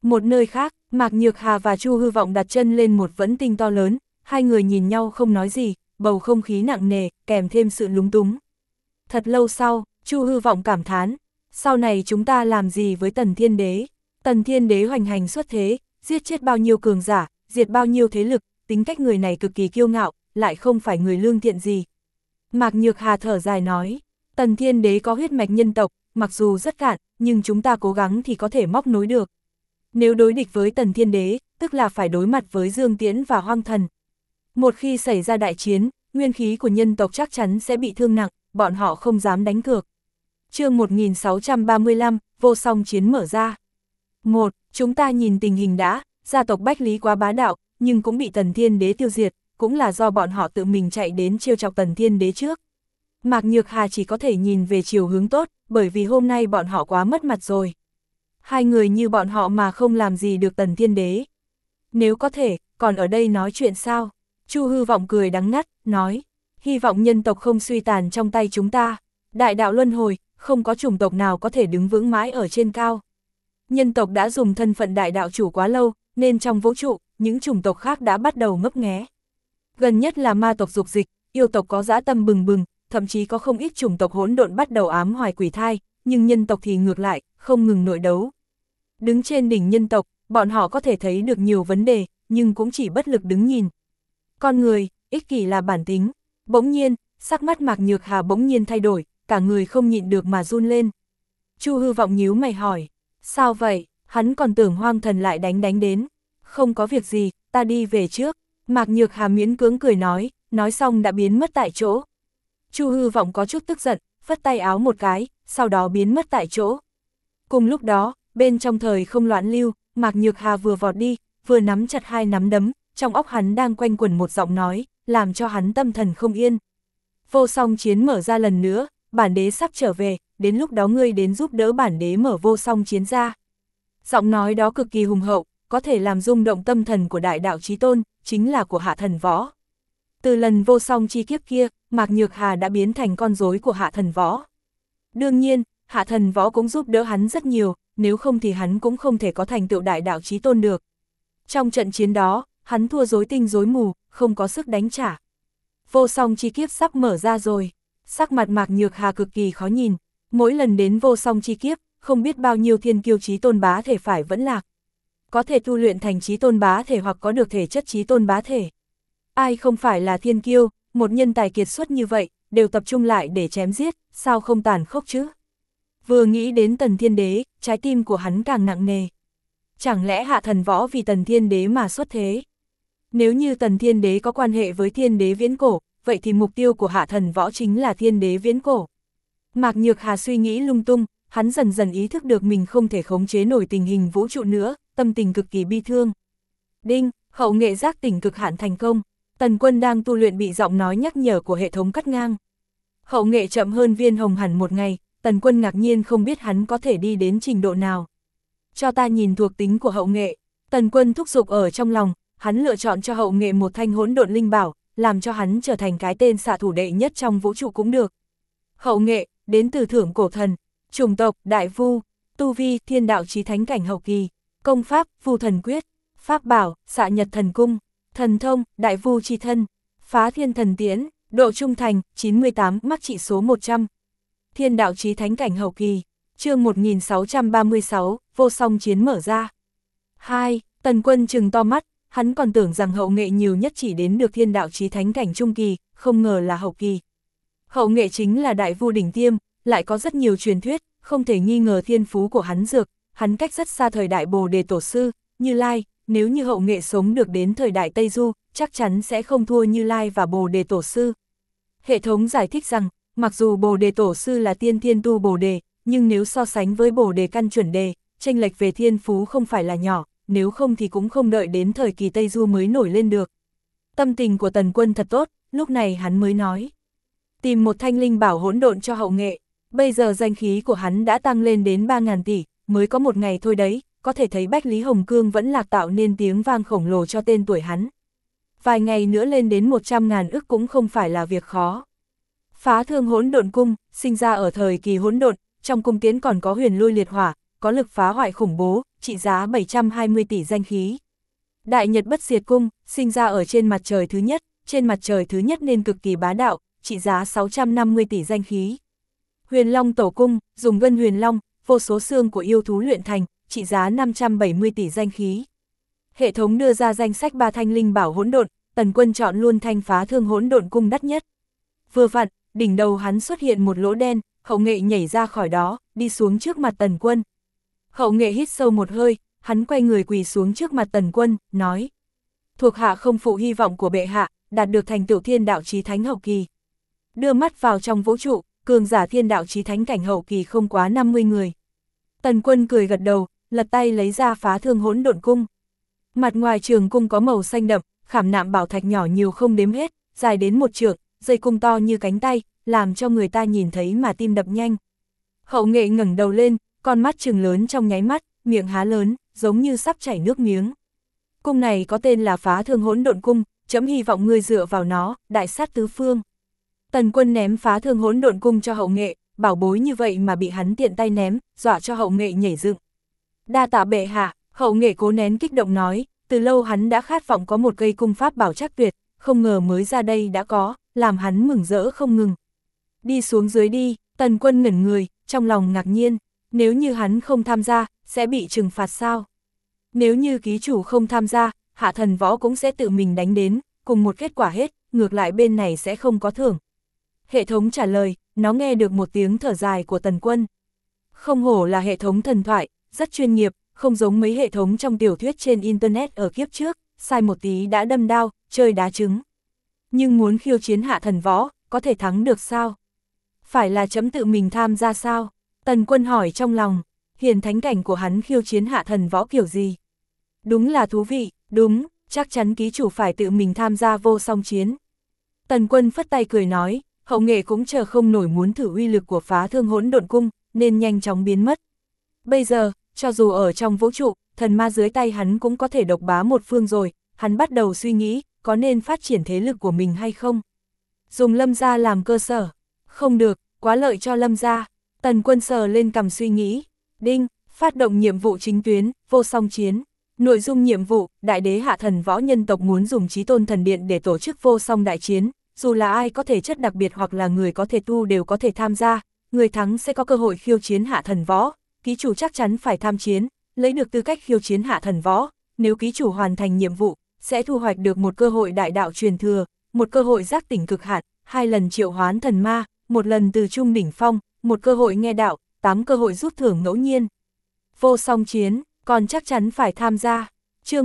Một nơi khác, Mạc Nhược Hà và Chu Hư Vọng đặt chân lên một vẫn tinh to lớn, hai người nhìn nhau không nói gì, bầu không khí nặng nề, kèm thêm sự lúng túng. Thật lâu sau, Chu Hư Vọng cảm thán, sau này chúng ta làm gì với Tần Thiên Đế? Tần Thiên Đế hoành hành xuất thế, giết chết bao nhiêu cường giả, diệt bao nhiêu thế lực, tính cách người này cực kỳ kiêu ngạo, lại không phải người lương thiện gì. Mạc Nhược Hà thở dài nói, Tần Thiên Đế có huyết mạch nhân tộc, mặc dù rất cạn, nhưng chúng ta cố gắng thì có thể móc nối được. Nếu đối địch với Tần Thiên Đế, tức là phải đối mặt với Dương Tiễn và Hoang Thần. Một khi xảy ra đại chiến, nguyên khí của nhân tộc chắc chắn sẽ bị thương nặng, bọn họ không dám đánh cược. Chương 1635, vô song chiến mở ra. 1. Chúng ta nhìn tình hình đã, gia tộc Bách Lý quá bá đạo, nhưng cũng bị Tần Thiên Đế tiêu diệt, cũng là do bọn họ tự mình chạy đến trêu chọc Tần Thiên Đế trước. Mạc Nhược Hà chỉ có thể nhìn về chiều hướng tốt, bởi vì hôm nay bọn họ quá mất mặt rồi. Hai người như bọn họ mà không làm gì được Tần Thiên Đế. Nếu có thể, còn ở đây nói chuyện sao? Chu Hư Vọng cười đắng ngắt, nói, hy vọng nhân tộc không suy tàn trong tay chúng ta. Đại đạo luân hồi, không có chủng tộc nào có thể đứng vững mãi ở trên cao. Nhân tộc đã dùng thân phận đại đạo chủ quá lâu, nên trong vũ trụ, những chủng tộc khác đã bắt đầu ngấp nghé. Gần nhất là ma tộc dục dịch, yêu tộc có dã tâm bừng bừng, thậm chí có không ít chủng tộc hỗn độn bắt đầu ám hoài quỷ thai, nhưng nhân tộc thì ngược lại, không ngừng nội đấu. Đứng trên đỉnh nhân tộc, bọn họ có thể thấy được nhiều vấn đề, nhưng cũng chỉ bất lực đứng nhìn. Con người, ích kỷ là bản tính. Bỗng nhiên, sắc mắt Mạc Nhược Hà bỗng nhiên thay đổi, cả người không nhịn được mà run lên. Chu Hư Vọng nhíu mày hỏi, sao vậy? Hắn còn tưởng Hoang Thần lại đánh đến. Không có việc gì, ta đi về trước. Mạc Nhược Hà miễn cưỡng cười nói xong đã biến mất tại chỗ. Chu Hư Vọng có chút tức giận, phất tay áo một cái, sau đó biến mất tại chỗ. Cùng lúc đó, bên trong thời không loạn lưu, Mạc Nhược Hà vừa vọt đi, vừa nắm chặt hai nắm đấm, trong óc hắn đang quanh quẩn một giọng nói, làm cho hắn tâm thần không yên. Vô song chiến mở ra lần nữa, bản đế sắp trở về, đến lúc đó ngươi đến giúp đỡ bản đế mở vô song chiến ra. Giọng nói đó cực kỳ hùng hậu, có thể làm rung động tâm thần của đại đạo chí tôn, chính là của Hạ Thần Võ. Từ lần vô song chi kiếp kia, Mạc Nhược Hà đã biến thành con rối của Hạ Thần Võ. Đương nhiên, Hạ Thần Võ cũng giúp đỡ hắn rất nhiều, nếu không thì hắn cũng không thể có thành tựu đại đạo chí tôn được. Trong trận chiến đó, hắn thua rối tinh rối mù, không có sức đánh trả. Vô song chi kiếp sắp mở ra rồi. Sắc mặt Mạc Nhược Hà cực kỳ khó nhìn. Mỗi lần đến vô song chi kiếp, không biết bao nhiêu thiên kiêu chí tôn bá thể phải vẫn lạc. Có thể tu luyện thành chí tôn bá thể hoặc có được thể chất chí tôn bá thể. Ai không phải là thiên kiêu, một nhân tài kiệt xuất như vậy, đều tập trung lại để chém giết, sao không tàn khốc chứ? Vừa nghĩ đến Tần Thiên Đế, trái tim của hắn càng nặng nề. Chẳng lẽ Hạ Thần Võ vì Tần Thiên Đế mà xuất thế? Nếu như Tần Thiên Đế có quan hệ với Thiên Đế viễn cổ, vậy thì mục tiêu của Hạ Thần Võ chính là Thiên Đế viễn cổ. Mạc Nhược Hà suy nghĩ lung tung, hắn dần dần ý thức được mình không thể khống chế nổi tình hình vũ trụ nữa, tâm tình cực kỳ bi thương. Đinh, hậu nghệ giác tỉnh cực hạn thành công. Tần Quân đang tu luyện bị giọng nói nhắc nhở của hệ thống cắt ngang. Hậu nghệ chậm hơn Viên Hồng hẳn một ngày, Tần Quân ngạc nhiên không biết hắn có thể đi đến trình độ nào. Cho ta nhìn thuộc tính của hậu nghệ. Tần Quân thúc giục ở trong lòng, hắn lựa chọn cho hậu nghệ một thanh hỗn độn linh bảo, làm cho hắn trở thành cái tên xạ thủ đệ nhất trong vũ trụ cũng được. Hậu nghệ, đến từ Thượng Cổ Thần, chủng tộc, Đại Vu, tu vi, Thiên Đạo Chí Thánh cảnh hậu kỳ, công pháp, Vu Thần Quyết, pháp bảo, Xạ Nhật Thần Cung, thần thông, Đại Vu Chi Thân, Phá Thiên Thần Tiễn, độ trung thành, 98, mắc trị số 100. Thiên Đạo Chí Thánh cảnh hậu kỳ, chương 1636, vô song chiến mở ra. 2. Tần Quân trừng to mắt, hắn còn tưởng rằng hậu nghệ nhiều nhất chỉ đến được Thiên Đạo Chí Thánh cảnh trung kỳ, không ngờ là hậu kỳ. Hậu nghệ chính là đại vu đỉnh tiêm, lại có rất nhiều truyền thuyết, không thể nghi ngờ thiên phú của hắn dược, hắn cách rất xa thời đại Bồ Đề Tổ Sư, Như Lai, nếu như hậu nghệ sống được đến thời đại Tây Du, chắc chắn sẽ không thua Như Lai và Bồ Đề Tổ Sư. Hệ thống giải thích rằng, mặc dù Bồ Đề Tổ Sư là tiên thiên tu Bồ Đề, nhưng nếu so sánh với Bồ Đề căn chuẩn đề, chênh lệch về thiên phú không phải là nhỏ, nếu không thì cũng không đợi đến thời kỳ Tây Du mới nổi lên được. Tâm tình của Tần Quân thật tốt, lúc này hắn mới nói. Tìm một thanh linh bảo hỗn độn cho hậu nghệ, bây giờ danh khí của hắn đã tăng lên đến 3.000 tỷ, mới có một ngày thôi đấy, có thể thấy Bách Lý Hồng Cương vẫn lạc tạo nên tiếng vang khổng lồ cho tên tuổi hắn. Vài ngày nữa lên đến 100.000 ức cũng không phải là việc khó. Phá Thương Hỗn Độn Cung, sinh ra ở thời kỳ hỗn độn, trong cung tiễn còn có huyền lôi liệt hỏa, có lực phá hoại khủng bố, trị giá 720 tỷ danh khí. Đại Nhật Bất Diệt Cung, sinh ra ở trên mặt trời thứ nhất nên cực kỳ bá đạo, trị giá 650 tỷ danh khí. Huyền Long Tổ Cung, dùng gân huyền long, vô số xương của yêu thú luyện thành, trị giá 570 tỷ danh khí. Hệ thống đưa ra danh sách 3 thanh linh bảo hỗn độn, Tần Quân chọn luôn thanh phá thương hỗn độn cung đắt nhất. Vừa vặn, đỉnh đầu hắn xuất hiện một lỗ đen, Hậu Nghệ nhảy ra khỏi đó, đi xuống trước mặt Tần Quân. Hậu Nghệ hít sâu một hơi, hắn quay người quỳ xuống trước mặt Tần Quân, nói: thuộc hạ không phụ hy vọng của bệ hạ, đạt được thành tựu thiên đạo chí thánh hậu kỳ. Đưa mắt vào trong vũ trụ, cường giả thiên đạo chí thánh cảnh hậu kỳ không quá 50 người. Tần Quân cười gật đầu, lật tay lấy ra phá thương hỗn độn cung. Mặt ngoài trường cung có màu xanh đậm, khảm nạm bảo thạch nhỏ nhiều không đếm hết, dài đến 1 trượng, dây cung to như cánh tay, làm cho người ta nhìn thấy mà tim đập nhanh. Hậu Nghệ ngẩng đầu lên, con mắt trừng lớn trong nháy mắt, miệng há lớn, giống như sắp chảy nước miếng. Cung này có tên là phá thương hỗn độn cung, chấm hy vọng ngươi dựa vào nó, đại sát tứ phương. Tần Quân ném phá thương hỗn độn cung cho Hậu Nghệ, bảo bối như vậy mà bị hắn tiện tay ném, dọa cho Hậu Nghệ nhảy dựng. Đa tạ bệ hạ, Hậu Nghệ cố nén kích động nói, từ lâu hắn đã khát vọng có một cây cung pháp bảo chắc tuyệt, không ngờ mới ra đây đã có, làm hắn mừng rỡ không ngừng. Đi xuống dưới đi, Tần Quân ngẩn người, trong lòng ngạc nhiên, nếu như hắn không tham gia, sẽ bị trừng phạt sao? Nếu như ký chủ không tham gia, Hạ Thần Võ cũng sẽ tự mình đánh đến, cùng một kết quả hết, ngược lại bên này sẽ không có thưởng. Hệ thống trả lời, nó nghe được một tiếng thở dài của Tần Quân. Không hổ là hệ thống thần thoại, rất chuyên nghiệp, không giống mấy hệ thống trong tiểu thuyết trên Internet ở kiếp trước, sai một tí đã đâm đao, chơi đá trứng. Nhưng muốn khiêu chiến Hạ Thần Võ, có thể thắng được sao? Phải là chấm tự mình tham gia sao? Tần Quân hỏi trong lòng, hiền thánh cảnh của hắn khiêu chiến Hạ Thần Võ kiểu gì? Đúng là thú vị, đúng, chắc chắn ký chủ phải tự mình tham gia vô song chiến. Tần Quân phất tay cười nói, Hậu Nghệ cũng chờ không nổi muốn thử uy lực của phá thương hỗn độn cung, nên nhanh chóng biến mất. Bây giờ, cho dù ở trong vũ trụ, thần ma dưới tay hắn cũng có thể độc bá một phương rồi, hắn bắt đầu suy nghĩ, có nên phát triển thế lực của mình hay không? Dùng Lâm gia làm cơ sở, không được, quá lợi cho Lâm gia. Tần Quân sờ lên cằm suy nghĩ, đinh, phát động nhiệm vụ chính tuyến, vô song chiến. Nội dung nhiệm vụ, Đại đế Hạ Thần Võ nhân tộc muốn dùng Chí Tôn Thần Điện để tổ chức vô song đại chiến, dù là ai có thể chất đặc biệt hoặc là người có thể tu đều có thể tham gia, người thắng sẽ có cơ hội khiêu chiến Hạ Thần Võ, ký chủ chắc chắn phải tham chiến, lấy được tư cách khiêu chiến Hạ Thần Võ, nếu ký chủ hoàn thành nhiệm vụ, sẽ thu hoạch được một cơ hội đại đạo truyền thừa, một cơ hội giác tỉnh cực hạn, 2 lần triệu hoán thần ma, 1 lần từ trung đỉnh phong, 1 cơ hội nghe đạo, 8 cơ hội rút thưởng ngẫu nhiên. Vô song chiến, còn chắc chắn phải tham gia. Chương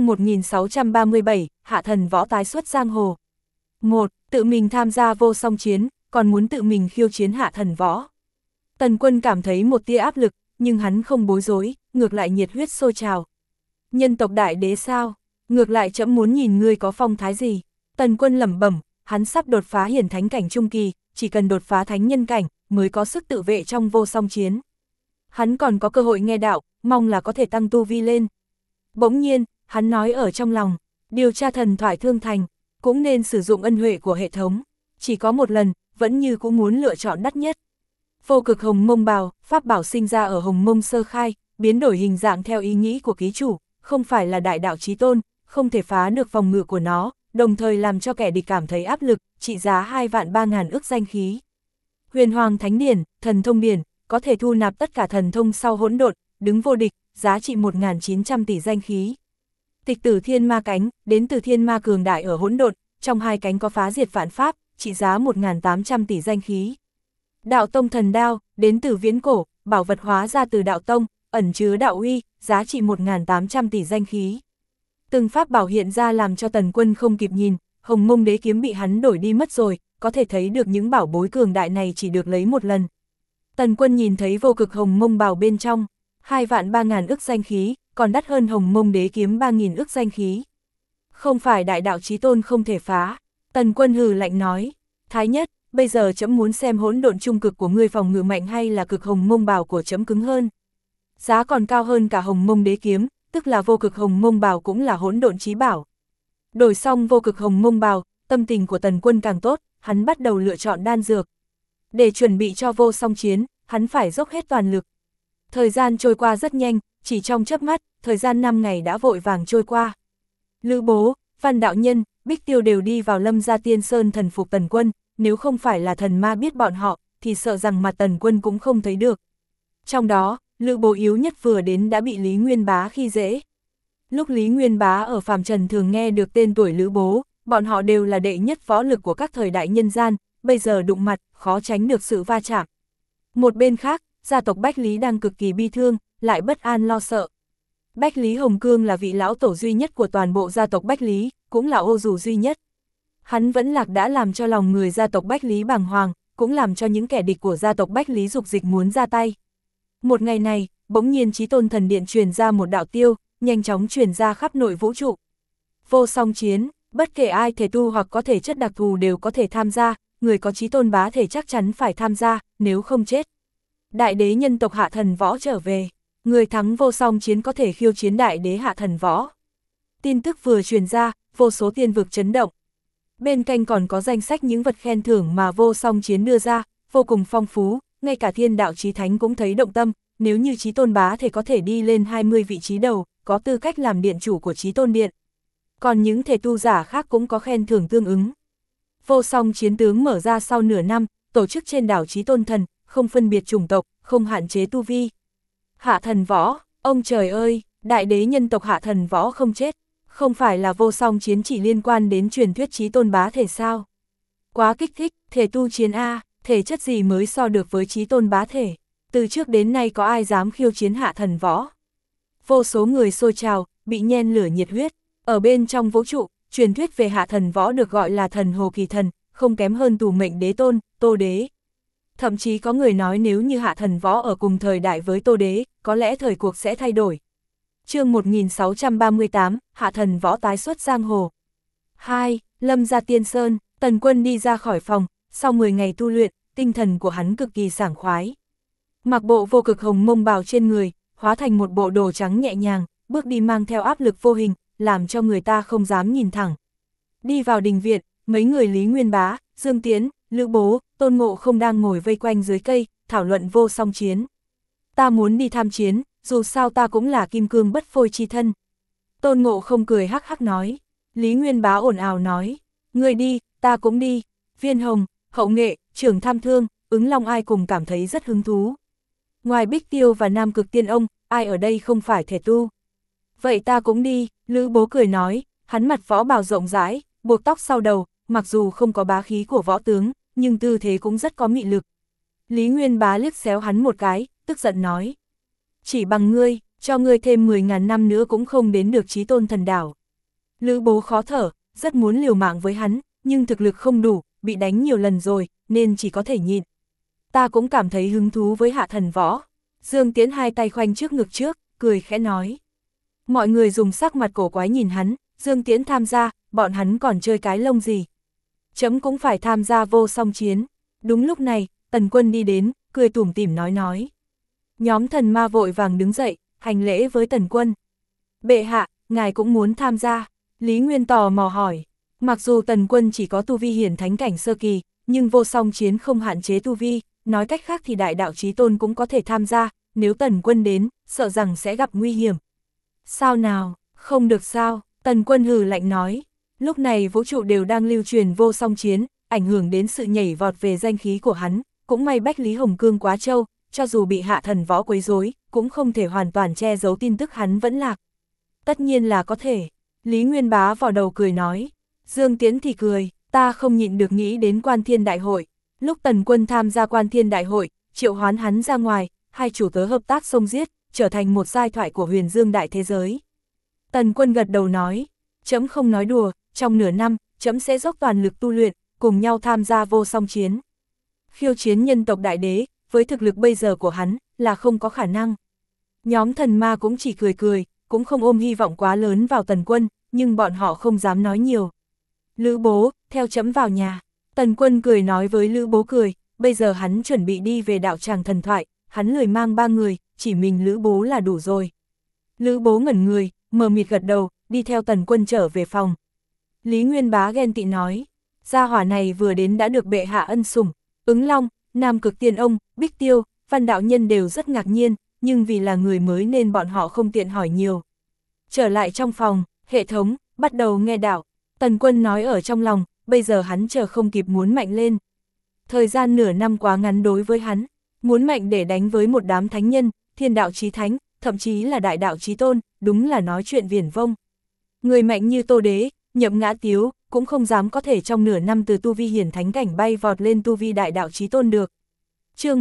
1637, Hạ Thần Võ tái xuất giang hồ. 1. Tự mình tham gia vô song chiến, còn muốn tự mình khiêu chiến Hạ Thần Võ. Tần Quân cảm thấy một tia áp lực, nhưng hắn không bối rối, ngược lại nhiệt huyết sôi trào. Nhân tộc đại đế sao? Ngược lại trẫm muốn nhìn ngươi có phong thái gì. Tần Quân lẩm bẩm, hắn sắp đột phá hiển thánh cảnh trung kỳ, chỉ cần đột phá thánh nhân cảnh, mới có sức tự vệ trong vô song chiến. Hắn còn có cơ hội nghe đạo, mong là có thể tăng tu vi lên. Bỗng nhiên, hắn nói ở trong lòng, điều tra thần thoại thương thành, cũng nên sử dụng ân huệ của hệ thống. Chỉ có một lần, vẫn như cũng muốn lựa chọn đắt nhất. Vô cực hồng mông bào, pháp bảo sinh ra ở hồng mông sơ khai, biến đổi hình dạng theo ý nghĩ của ký chủ, không phải là đại đạo chí tôn, không thể phá được phòng ngự của nó, đồng thời làm cho kẻ địch cảm thấy áp lực, trị giá 2.300.000 ức danh khí. Huyền Hoàng Thánh Điển, Thần Thông Điển, có thể thu nạp tất cả thần thông sau hỗn độn, đứng vô địch, giá trị 1.900 tỷ danh khí. Tịch Tử Thiên Ma Cánh, đến từ thiên ma cường đại ở hỗn độn, trong 2 cánh có phá diệt vạn pháp, trị giá 1.800 tỷ danh khí. Đạo Tông Thần Đao, đến từ viễn cổ, bảo vật hóa ra từ đạo tông, ẩn chứa đạo uy, giá trị 1.800 tỷ danh khí. Từng pháp bảo hiện ra làm cho Tần Quân không kịp nhìn, Hồng Mông Đế kiếm bị hắn đổi đi mất rồi, có thể thấy được những bảo bối cường đại này chỉ được lấy một lần. Tần Quân nhìn thấy vô cực hồng mông bào bên trong, 2.300.000 ức danh khí, còn đắt hơn Hồng Mông Đế kiếm 3.000 ức danh khí. Không phải đại đạo chí tôn không thể phá. Tần Quân hừ lạnh nói, Thái Nhất, bây giờ trẫm muốn xem hỗn độn trung cực của ngươi phòng ngự mạnh hay là cực hồng mông bào của trẫm cứng hơn. Giá còn cao hơn cả Hồng Mông Đế kiếm, tức là vô cực hồng mông bào cũng là hỗn độn chí bảo. Đổi xong vô cực hồng mông bào, tâm tình của Tần Quân càng tốt, hắn bắt đầu lựa chọn đan dược. Để chuẩn bị cho vô song chiến, hắn phải dốc hết toàn lực. Thời gian trôi qua rất nhanh, chỉ trong chớp mắt, thời gian 5 ngày đã vội vàng trôi qua. Lữ Bố, Văn Đạo Nhân, Bích Tiêu đều đi vào Lâm Gia Tiên Sơn thần phục Tần Quân, nếu không phải là thần ma biết bọn họ, thì sợ rằng mặt Tần Quân cũng không thấy được. Trong đó, Lữ Bố yếu nhất vừa đến đã bị Lý Nguyên Bá khi dễ. Lúc Lý Nguyên Bá ở phàm trần thường nghe được tên tuổi Lữ Bố, bọn họ đều là đệ nhất võ lực của các thời đại nhân gian, bây giờ đụng mặt, khó tránh được sự va chạm. Một bên khác, gia tộc Bách Lý đang cực kỳ bi thương, lại bất an lo sợ. Bách Lý Hồng Cương là vị lão tổ duy nhất của toàn bộ gia tộc Bách Lý, cũng là ô dù duy nhất. Hắn vẫn lạc đã làm cho lòng người gia tộc Bách Lý bàng hoàng, cũng làm cho những kẻ địch của gia tộc Bách Lý dục dịch muốn ra tay. Một ngày này, bỗng nhiên Chí Tôn Thần Điện truyền ra một đạo tiêu, nhanh chóng truyền ra khắp nội vũ trụ. Vô song chiến, bất kể ai thể tu hoặc có thể chất đặc thù đều có thể tham gia, người có Chí Tôn bá thể chắc chắn phải tham gia, nếu không chết. Đại đế nhân tộc Hạ Thần Võ trở về, người thắng vô song chiến có thể khiêu chiến đại đế Hạ Thần Võ. Tin tức vừa truyền ra, vô số tiên vực chấn động. Bên cạnh còn có danh sách những vật khen thưởng mà vô song chiến đưa ra, vô cùng phong phú, ngay cả thiên đạo chí thánh cũng thấy động tâm, nếu như Chí Tôn bá thể có thể đi lên 20 vị trí đầu, có tư cách làm điện chủ của Chí Tôn Điện. Còn những thể tu giả khác cũng có khen thưởng tương ứng. Vô song chiến tướng mở ra sau nửa năm, tổ chức trên đảo Chí Tôn Thần, không phân biệt chủng tộc, không hạn chế tu vi. Hạ Thần Võ, ông trời ơi, đại đế nhân tộc Hạ Thần Võ không chết, không phải là vô song chiến chỉ liên quan đến truyền thuyết Chí Tôn bá thể sao? Quá kích thích, thể tu chiến A, thể chất gì mới so được với Chí Tôn bá thể, từ trước đến nay có ai dám khiêu chiến Hạ Thần Võ? Vô số người sôi trào, bị nhen lửa nhiệt huyết, ở bên trong vũ trụ, truyền thuyết về Hạ Thần Võ được gọi là thần hồ kỳ thần, không kém hơn Tù Mệnh Đế Tôn, Tô Đế. Thậm chí có người nói nếu như Hạ Thần Võ ở cùng thời đại với Tô Đế, có lẽ thời cuộc sẽ thay đổi. Chương 1638, Hạ Thần Võ tái xuất giang hồ. 2. Lâm Gia Tiên Sơn, Tần Quân đi ra khỏi phòng, sau 10 ngày tu luyện, tinh thần của hắn cực kỳ sảng khoái. Mặc bộ vô cực hồng mông bào trên người, hóa thành một bộ đồ trắng nhẹ nhàng, bước đi mang theo áp lực vô hình, làm cho người ta không dám nhìn thẳng. Đi vào đình viện, mấy người Lý Nguyên Bá, Dương Tiễn, Lữ Bố, Tôn Ngộ Không đang ngồi vây quanh dưới cây, thảo luận vô song chiến. Ta muốn đi tham chiến, dù sao ta cũng là kim cương bất phôi chi thân. Tôn Ngộ Không cười hắc hắc nói. Lý Nguyên Bá ồn ào nói. Người đi, ta cũng đi. Viên Hồng, Hậu Nghệ, Trưởng Tham Thương, Ứng Long ai cùng cảm thấy rất hứng thú. Ngoài Bích Tiêu và Nam Cực Tiên Ông, ai ở đây không phải thể tu. Vậy ta cũng đi, Lữ Bố cười nói, hắn mặt võ bào rộng rãi, buộc tóc sau đầu, mặc dù không có bá khí của võ tướng, nhưng tư thế cũng rất có mị lực. Lý Nguyên Bá liếc xéo hắn một cái, tức giận nói. Chỉ bằng ngươi, cho ngươi thêm 10.000 năm nữa cũng không đến được Chí Tôn Thần Đảo. Lữ Bố khó thở, rất muốn liều mạng với hắn, nhưng thực lực không đủ, bị đánh nhiều lần rồi, nên chỉ có thể nhịn. Ta cũng cảm thấy hứng thú với Hạ Thần Võ. Dương Tiễn hai tay khoanh trước ngực trước, cười khẽ nói. Mọi người dùng sắc mặt cổ quái nhìn hắn, Dương Tiễn tham gia, bọn hắn còn chơi cái lông gì. Chấm cũng phải tham gia vô song chiến. Đúng lúc này, Tần Quân đi đến, cười tủm tỉm nói. Nhóm thần ma vội vàng đứng dậy, hành lễ với Tần Quân. Bệ hạ, ngài cũng muốn tham gia. Lý Nguyên tò mò hỏi. Mặc dù Tần Quân chỉ có tu vi hiển thánh cảnh sơ kỳ, nhưng vô song chiến không hạn chế tu vi, nói cách khác thì đại đạo chí tôn cũng có thể tham gia, nếu Tần Quân đến, sợ rằng sẽ gặp nguy hiểm. Sao nào, không được sao, Tần Quân hừ lạnh nói. Lúc này vũ trụ đều đang lưu truyền vô song chiến, ảnh hưởng đến sự nhảy vọt về danh khí của hắn, cũng may Bách Lý Hồng Cương quá trâu, cho dù bị Hạ Thần Võ quấy rối, cũng không thể hoàn toàn che giấu tin tức hắn vẫn lạc. Tất nhiên là có thể, Lý Nguyên Bá vào đầu cười nói. Dương Tiễn thì cười, ta không nhịn được nghĩ đến Quan Thiên Đại Hội. Lúc Tần Quân tham gia Quan Thiên Đại Hội, triệu hoán hắn ra ngoài, hai chủ tớ hợp tác xông giết, trở thành một giai thoại của huyền dương đại thế giới. Tần Quân gật đầu nói, trẫm không nói đùa, trong nửa năm, trẫm sẽ dốc toàn lực tu luyện, cùng nhau tham gia vô song chiến. Khiêu chiến nhân tộc đại đế, với thực lực bây giờ của hắn, là không có khả năng. Nhóm thần ma cũng chỉ cười cười, cũng không ôm hy vọng quá lớn vào Tần Quân, nhưng bọn họ không dám nói nhiều. Lữ Bố, theo trẫm vào nhà. Tần Quân cười nói với Lữ Bố cười, bây giờ hắn chuẩn bị đi về đạo tràng thần thoại, hắn lười mang 3 người, chỉ mình Lữ Bố là đủ rồi. Lữ Bố ngẩn người, mờ mịt gật đầu, đi theo Tần Quân trở về phòng. Lý Nguyên Bá ghen tị nói, gia hỏa này vừa đến đã được bệ hạ ân sủng. Ứng Long, Nam Cực Tiên Ông, Bích Tiêu, Văn Đạo Nhân đều rất ngạc nhiên, nhưng vì là người mới nên bọn họ không tiện hỏi nhiều. Trở lại trong phòng, hệ thống, bắt đầu nghe đạo. Tần Quân nói ở trong lòng, bây giờ hắn chờ không kịp muốn mạnh lên. Thời gian nửa năm quá ngắn đối với hắn, muốn mạnh để đánh với một đám thánh nhân, thiên đạo chí thánh, thậm chí là đại đạo chí tôn, đúng là nói chuyện viển vông. Người mạnh như Tô Đế, Nhậm Ngã Tiếu, cũng không dám có thể trong nửa năm từ tu vi hiển thánh cảnh bay vọt lên tu vi đại đạo chí tôn được. Chương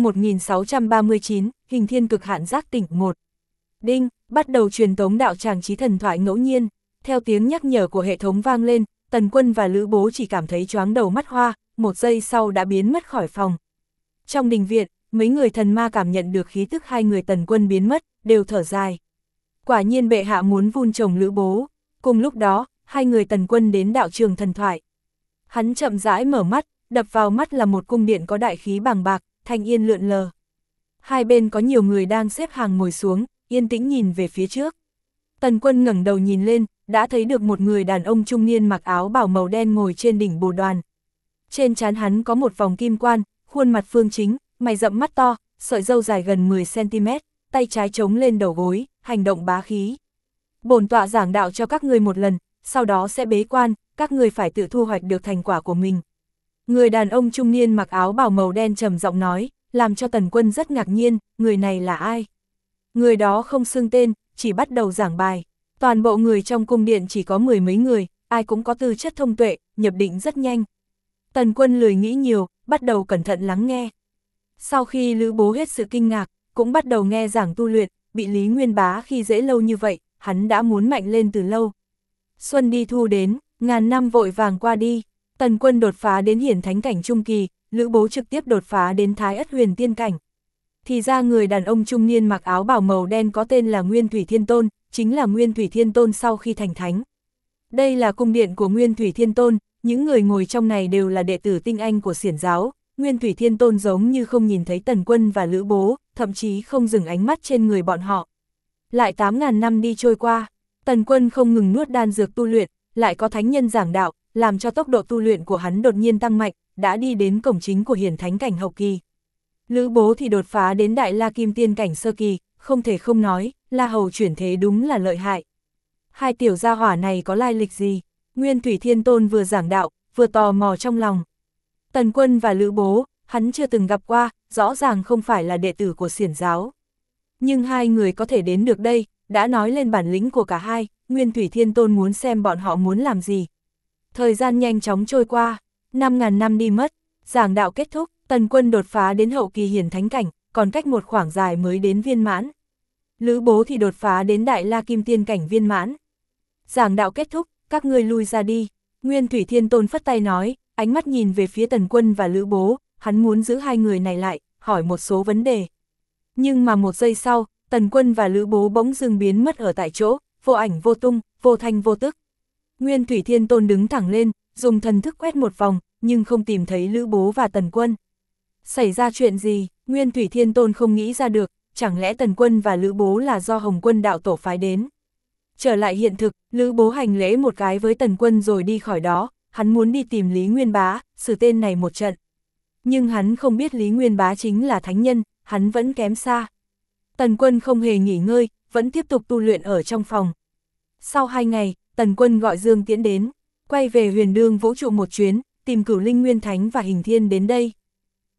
1639, Hình Thiên Cực Hạn Giác Tỉnh 1. Đinh, bắt đầu truyền tống đạo tràng chí thần thoại ngẫu nhiên. Theo tiếng nhắc nhở của hệ thống vang lên, Tần Quân và Lữ Bố chỉ cảm thấy choáng đầu mắt hoa, một giây sau đã biến mất khỏi phòng. Trong đình viện, mấy người thần ma cảm nhận được khí tức hai người Tần Quân biến mất, đều thở dài. Quả nhiên bệ hạ muốn vun trồng Lữ Bố. Cùng lúc đó, hai người Tần Quân đến đạo trường thần thoại. Hắn chậm rãi mở mắt, đập vào mắt là một cung điện có đại khí bàng bạc, thanh yên lượn lờ. Hai bên có nhiều người đang xếp hàng ngồi xuống, yên tĩnh nhìn về phía trước. Tần Quân ngẩng đầu nhìn lên, đã thấy được một người đàn ông trung niên mặc áo bào màu đen ngồi trên đỉnh bồ đoàn. Trên trán hắn có một vòng kim quan, khuôn mặt phương chính, mày rậm mắt to, sợi râu dài gần 10 cm, tay trái chống lên đầu gối, hành động bá khí. Bổn tọa giảng đạo cho các ngươi một lần, sau đó sẽ bế quan, các ngươi phải tự thu hoạch được thành quả của mình. Người đàn ông trung niên mặc áo bào màu đen trầm giọng nói, làm cho Tần Quân rất ngạc nhiên, người này là ai? Người đó không xưng tên, chỉ bắt đầu giảng bài. Toàn bộ người trong cung điện chỉ có 10 mấy người, ai cũng có tư chất thông tuệ, nhập định rất nhanh. Tần Quân lười nghĩ nhiều, bắt đầu cẩn thận lắng nghe. Sau khi Lữ Bố hết sự kinh ngạc, cũng bắt đầu nghe giảng tu luyện, bị Lý Nguyên Bá khi dễ lâu như vậy, hắn đã muốn mạnh lên từ lâu. Xuân đi thu đến, ngàn năm vội vàng qua đi, Tần Quân đột phá đến hiển thánh cảnh trung kỳ, Lữ Bố trực tiếp đột phá đến Thái Ất Huyền Tiên cảnh. Thì ra người đàn ông trung niên mặc áo bào màu đen có tên là Nguyên Thủy Thiên Tôn, chính là Nguyên Thủy Thiên Tôn sau khi thành thánh. Đây là cung điện của Nguyên Thủy Thiên Tôn, những người ngồi trong này đều là đệ tử tinh anh của Xiển giáo. Nguyên Thủy Thiên Tôn giống như không nhìn thấy Tần Quân và Lữ Bố, thậm chí không dừng ánh mắt trên người bọn họ. Lại 8.000 năm đi trôi qua, Tần Quân không ngừng nuốt đan dược tu luyện, lại có thánh nhân giảng đạo, làm cho tốc độ tu luyện của hắn đột nhiên tăng mạnh, đã đi đến cổng chính của hiển thánh cảnh hậu kỳ. Lữ Bố thì đột phá đến đại la kim tiên cảnh sơ kỳ, không thể không nói, La Hầu chuyển thế đúng là lợi hại. Hai tiểu gia hỏa này có lai lịch gì? Nguyên Thủy Thiên Tôn vừa giảng đạo, vừa tò mò trong lòng. Tần Quân và Lữ Bố, hắn chưa từng gặp qua, rõ ràng không phải là đệ tử của Xiển giáo. Nhưng hai người có thể đến được đây, đã nói lên bản lĩnh của cả hai, Nguyên Thủy Thiên Tôn muốn xem bọn họ muốn làm gì. Thời gian nhanh chóng trôi qua, 5.000 năm đi mất, giảng đạo kết thúc, Tần Quân đột phá đến hậu kỳ hiển thánh cảnh, còn cách một khoảng dài mới đến viên mãn. Lữ Bố thì đột phá đến đại la kim tiên cảnh viên mãn. Giảng đạo kết thúc, các ngươi lui ra đi. Nguyên Thủy Thiên Tôn phất tay nói, ánh mắt nhìn về phía Tần Quân và Lữ Bố, hắn muốn giữ hai người này lại, hỏi một số vấn đề. Nhưng mà một giây sau, Tần Quân và Lữ Bố bỗng dưng biến mất ở tại chỗ, vô ảnh vô tung, vô thanh vô tức. Nguyên Thủy Thiên Tôn đứng thẳng lên, dùng thần thức quét một vòng, nhưng không tìm thấy Lữ Bố và Tần Quân. Xảy ra chuyện gì, Nguyên Thủy Thiên Tôn không nghĩ ra được, chẳng lẽ Tần Quân và Lữ Bố là do Hồng Quân đạo tổ phái đến. Trở lại hiện thực, Lữ Bố hành lễ một cái với Tần Quân rồi đi khỏi đó, hắn muốn đi tìm Lý Nguyên Bá, xử tên này một trận. Nhưng hắn không biết Lý Nguyên Bá chính là thánh nhân, hắn vẫn kém xa. Tần Quân không hề nghỉ ngơi, vẫn tiếp tục tu luyện ở trong phòng. Sau 2 ngày, Tần Quân gọi Dương Tiễn đến, quay về Huyền Đương vũ trụ một chuyến, tìm Cửu Linh Nguyên Thánh và Hình Thiên đến đây.